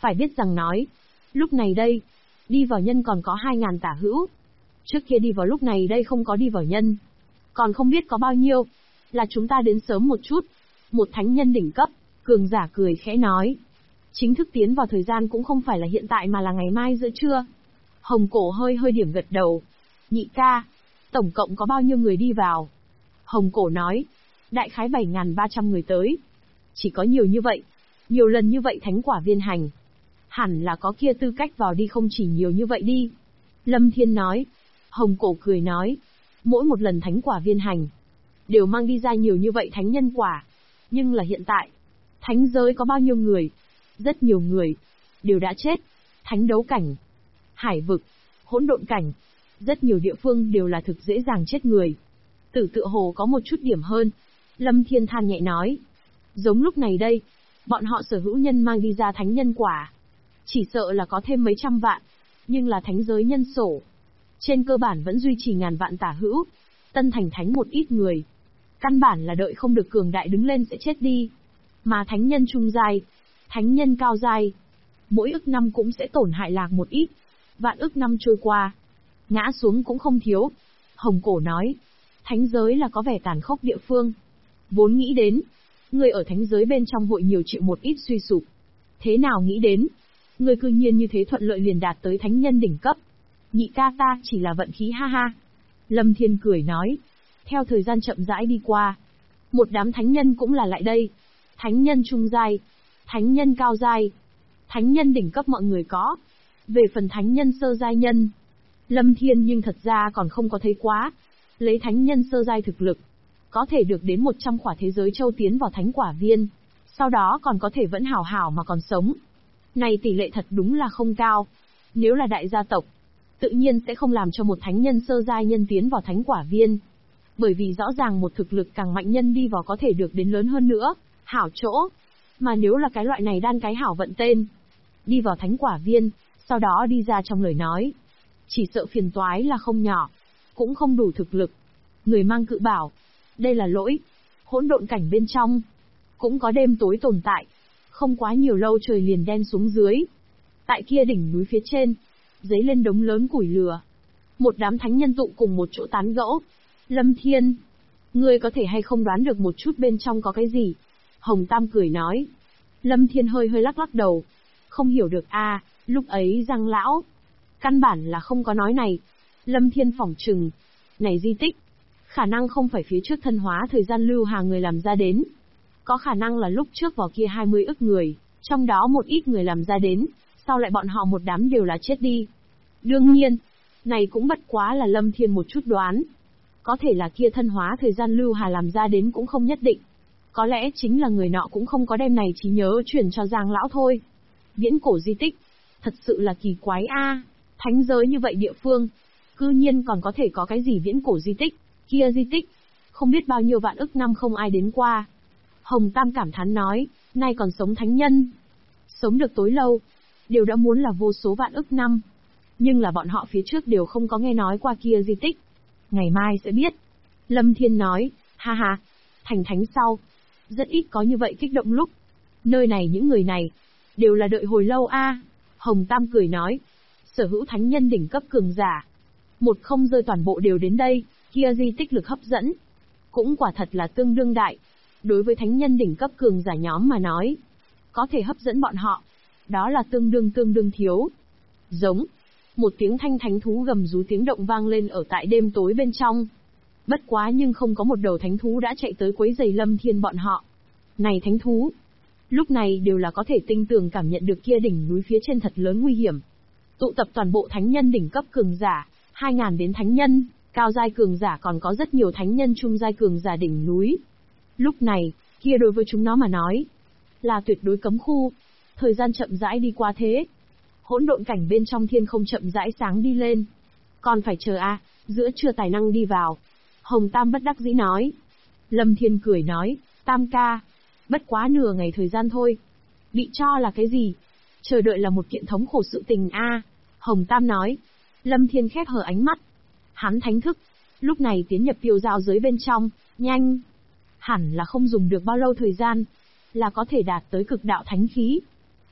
Phải biết rằng nói, lúc này đây, đi vào nhân còn có 2.000 tả hữu. Trước kia đi vào lúc này đây không có đi vào nhân. Còn không biết có bao nhiêu, là chúng ta đến sớm một chút. Một thánh nhân đỉnh cấp, cường giả cười khẽ nói. Chính thức tiến vào thời gian cũng không phải là hiện tại mà là ngày mai giữa trưa. Hồng Cổ hơi hơi điểm gật đầu. Nhị ca, tổng cộng có bao nhiêu người đi vào? Hồng Cổ nói, đại khái 7.300 người tới. Chỉ có nhiều như vậy, nhiều lần như vậy thánh quả viên hành. Hẳn là có kia tư cách vào đi không chỉ nhiều như vậy đi. Lâm Thiên nói. Hồng Cổ cười nói, mỗi một lần thánh quả viên hành, đều mang đi ra nhiều như vậy thánh nhân quả. Nhưng là hiện tại, thánh giới có bao nhiêu người? Rất nhiều người, đều đã chết. Thánh đấu cảnh, hải vực, hỗn độn cảnh, rất nhiều địa phương đều là thực dễ dàng chết người. Tử tựa hồ có một chút điểm hơn. Lâm Thiên than nhẹ nói. Giống lúc này đây, bọn họ sở hữu nhân mang đi ra thánh nhân quả. Chỉ sợ là có thêm mấy trăm vạn, nhưng là thánh giới nhân sổ. Trên cơ bản vẫn duy trì ngàn vạn tả hữu. Tân thành thánh một ít người. Căn bản là đợi không được cường đại đứng lên sẽ chết đi. Mà thánh nhân trung giai, thánh nhân cao giai, mỗi ức năm cũng sẽ tổn hại lạc một ít. Vạn ức năm trôi qua, ngã xuống cũng không thiếu. Hồng Cổ nói, thánh giới là có vẻ tàn khốc địa phương. Vốn nghĩ đến, người ở thánh giới bên trong hội nhiều chịu một ít suy sụp. Thế nào nghĩ đến, người cư nhiên như thế thuận lợi liền đạt tới thánh nhân đỉnh cấp. Nhị ca ta chỉ là vận khí ha ha. Lâm Thiên cười nói, theo thời gian chậm rãi đi qua, một đám thánh nhân cũng là lại đây. Thánh nhân trung giai, thánh nhân cao giai, thánh nhân đỉnh cấp mọi người có. Về phần thánh nhân sơ giai nhân, Lâm Thiên nhưng thật ra còn không có thấy quá. Lấy thánh nhân sơ giai thực lực, có thể được đến 100 khỏa thế giới châu tiến vào thánh quả viên, sau đó còn có thể vẫn hảo hảo mà còn sống. Này tỷ lệ thật đúng là không cao. Nếu là đại gia tộc, tự nhiên sẽ không làm cho một thánh nhân sơ giai nhân tiến vào thánh quả viên. Bởi vì rõ ràng một thực lực càng mạnh nhân đi vào có thể được đến lớn hơn nữa, hảo chỗ. Mà nếu là cái loại này đan cái hảo vận tên, đi vào thánh quả viên, sau đó đi ra trong lời nói, chỉ sợ phiền toái là không nhỏ, cũng không đủ thực lực. Người mang cự bảo, đây là lỗi. Hỗn độn cảnh bên trong, cũng có đêm tối tồn tại. Không quá nhiều lâu trời liền đen xuống dưới. Tại kia đỉnh núi phía trên, dấy lên đống lớn củi lửa. Một đám thánh nhân tụ cùng một chỗ tán gẫu. Lâm Thiên, ngươi có thể hay không đoán được một chút bên trong có cái gì? Hồng Tam cười nói. Lâm Thiên hơi hơi lắc lắc đầu. Không hiểu được a, lúc ấy Giang lão, căn bản là không có nói này. Lâm Thiên phỏng chừng, này di tích, khả năng không phải phía trước thân hóa thời gian lưu hà người làm ra đến. Có khả năng là lúc trước vào kia 20 ức người, trong đó một ít người làm ra đến, sau lại bọn họ một đám đều là chết đi. Đương nhiên, này cũng bất quá là Lâm Thiên một chút đoán. Có thể là kia thân hóa thời gian lưu hà làm ra đến cũng không nhất định. Có lẽ chính là người nọ cũng không có đem này trí nhớ truyền cho Giang lão thôi. Viễn cổ di tích, thật sự là kỳ quái a. Thánh giới như vậy địa phương, cư nhiên còn có thể có cái gì viễn cổ di tích, kia di tích, không biết bao nhiêu vạn ức năm không ai đến qua. Hồng Tam cảm thán nói, nay còn sống thánh nhân, sống được tối lâu, đều đã muốn là vô số vạn ức năm. Nhưng là bọn họ phía trước đều không có nghe nói qua kia di tích. Ngày mai sẽ biết. Lâm Thiên nói, ha ha, thành thánh sau, rất ít có như vậy kích động lúc. Nơi này những người này, đều là đợi hồi lâu a. Hồng Tam cười nói, sở hữu thánh nhân đỉnh cấp cường giả, một không rơi toàn bộ đều đến đây, kia di tích lực hấp dẫn, cũng quả thật là tương đương đại. Đối với thánh nhân đỉnh cấp cường giả nhóm mà nói, có thể hấp dẫn bọn họ, đó là tương đương thiếu. Giống, một tiếng thanh thánh thú gầm rú tiếng động vang lên ở tại đêm tối bên trong. Bất quá nhưng không có một đầu thánh thú đã chạy tới quấy rầy Lâm Thiên bọn họ. Này thánh thú, lúc này đều là có thể tinh tường cảm nhận được kia đỉnh núi phía trên thật lớn nguy hiểm. Tụ tập toàn bộ thánh nhân đỉnh cấp cường giả, 2.000 đến thánh nhân, cao giai cường giả còn có rất nhiều thánh nhân trung giai cường giả đỉnh núi. Lúc này, kia đối với chúng nó mà nói, là tuyệt đối cấm khu. Thời gian chậm rãi đi qua thế. Hỗn độn cảnh bên trong thiên không chậm rãi sáng đi lên. Còn phải chờ a, giữa trưa tài năng đi vào. Hồng Tam bất đắc dĩ nói. Lâm Thiên cười nói, Tam ca, bất quá nửa ngày thời gian thôi. Bị cho là cái gì? Chờ đợi là một kiện thống khổ sự tình a. Hồng Tam nói. Lâm Thiên khép hờ ánh mắt. Hắn thánh thức, lúc này tiến nhập tiêu giao giới bên trong, nhanh. Hẳn là không dùng được bao lâu thời gian, là có thể đạt tới cực đạo thánh khí.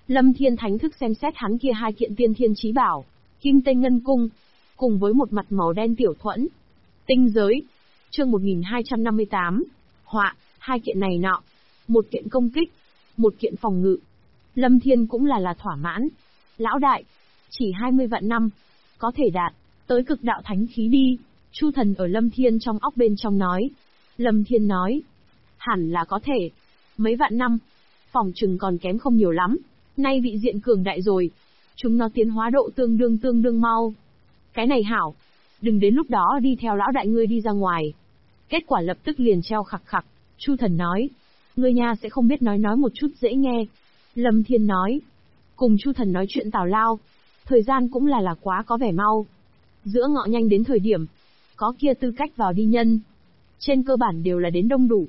Lâm Thiên thánh thức xem xét hắn kia hai kiện tiên thiên chí bảo, Kim Tây Ngân Cung, cùng với một mặt màu đen tiểu thuẫn. Tinh giới. Chương 1258. Họa, hai kiện này nọ. Một kiện công kích, một kiện phòng ngự. Lâm Thiên cũng là thỏa mãn. Lão đại, chỉ 20 vạn năm, có thể đạt tới cực đạo thánh khí đi. Chu Thần ở Lâm Thiên trong óc bên trong nói. Lâm Thiên nói, hẳn là có thể. Mấy vạn năm, phòng chừng còn kém không nhiều lắm. Nay vị diện cường đại rồi, chúng nó tiến hóa độ tương đương mau. Cái này hảo, đừng đến lúc đó đi theo lão đại ngươi đi ra ngoài. Kết quả lập tức liền treo khặc khặc. Chu Thần nói, ngươi nha sẽ không biết nói một chút dễ nghe. Lâm Thiên nói, cùng Chu Thần nói chuyện tào lao, thời gian cũng là quá có vẻ mau. Giữa ngọ nhanh đến thời điểm, có kia tư cách vào đi nhân. Trên cơ bản đều là đến đông đủ,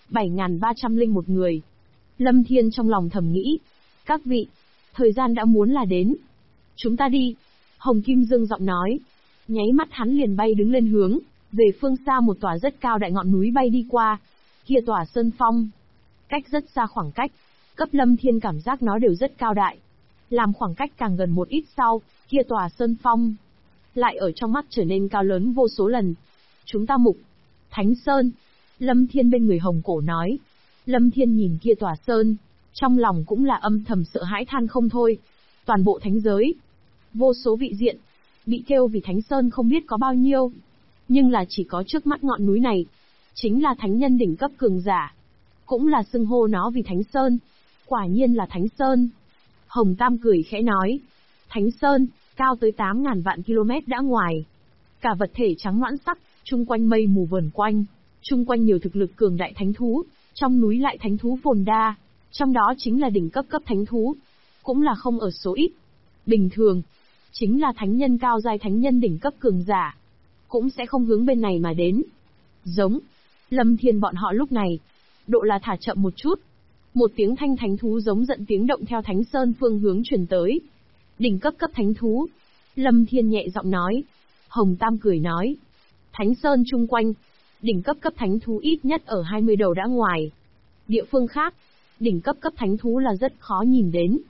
7.301 người. Lâm Thiên trong lòng thầm nghĩ, các vị, thời gian đã muốn là đến. Chúng ta đi. Hồng Kim Dương giọng nói. Nháy mắt hắn liền bay đứng lên hướng, về phương xa một tòa rất cao đại ngọn núi bay đi qua. Kia tòa sơn phong. Cách rất xa khoảng cách, cấp Lâm Thiên cảm giác nó đều rất cao đại. Làm khoảng cách càng gần một ít sau, kia tòa sơn phong lại ở trong mắt trở nên cao lớn vô số lần. Chúng ta mục Thánh Sơn. Lâm Thiên bên người Hồng Cổ nói. Lâm Thiên nhìn kia tòa sơn, trong lòng cũng là âm thầm sợ hãi than không thôi. Toàn bộ thánh giới, vô số vị diện, bị kêu vì Thánh Sơn không biết có bao nhiêu. Nhưng là chỉ có trước mắt ngọn núi này, chính là thánh nhân đỉnh cấp cường giả. Cũng là xưng hô nó vì Thánh Sơn. Quả nhiên là Thánh Sơn. Hồng Tam cười khẽ nói. Thánh Sơn, cao tới 8.000 vạn km đã ngoài. Cả vật thể trắng loãng sắc, chung quanh mây mù vờn quanh. Chung quanh nhiều thực lực cường đại thánh thú, trong núi lại thánh thú phồn đa. Trong đó chính là đỉnh cấp thánh thú. Cũng là không ở số ít. Bình thường, chính là thánh nhân cao giai thánh nhân đỉnh cấp cường giả. Cũng sẽ không hướng bên này mà đến. Giống. Lâm Thiên bọn họ lúc này, độ là thả chậm một chút. Một tiếng thanh thánh thú giống giận tiếng động theo Thánh Sơn phương hướng truyền tới. Đỉnh cấp thánh thú. Lâm Thiên nhẹ giọng nói. Hồng Tam cười nói. Thánh Sơn chung quanh, đỉnh cấp thánh thú ít nhất ở 20 đầu đã ngoài. Địa phương khác, đỉnh cấp thánh thú là rất khó nhìn đến.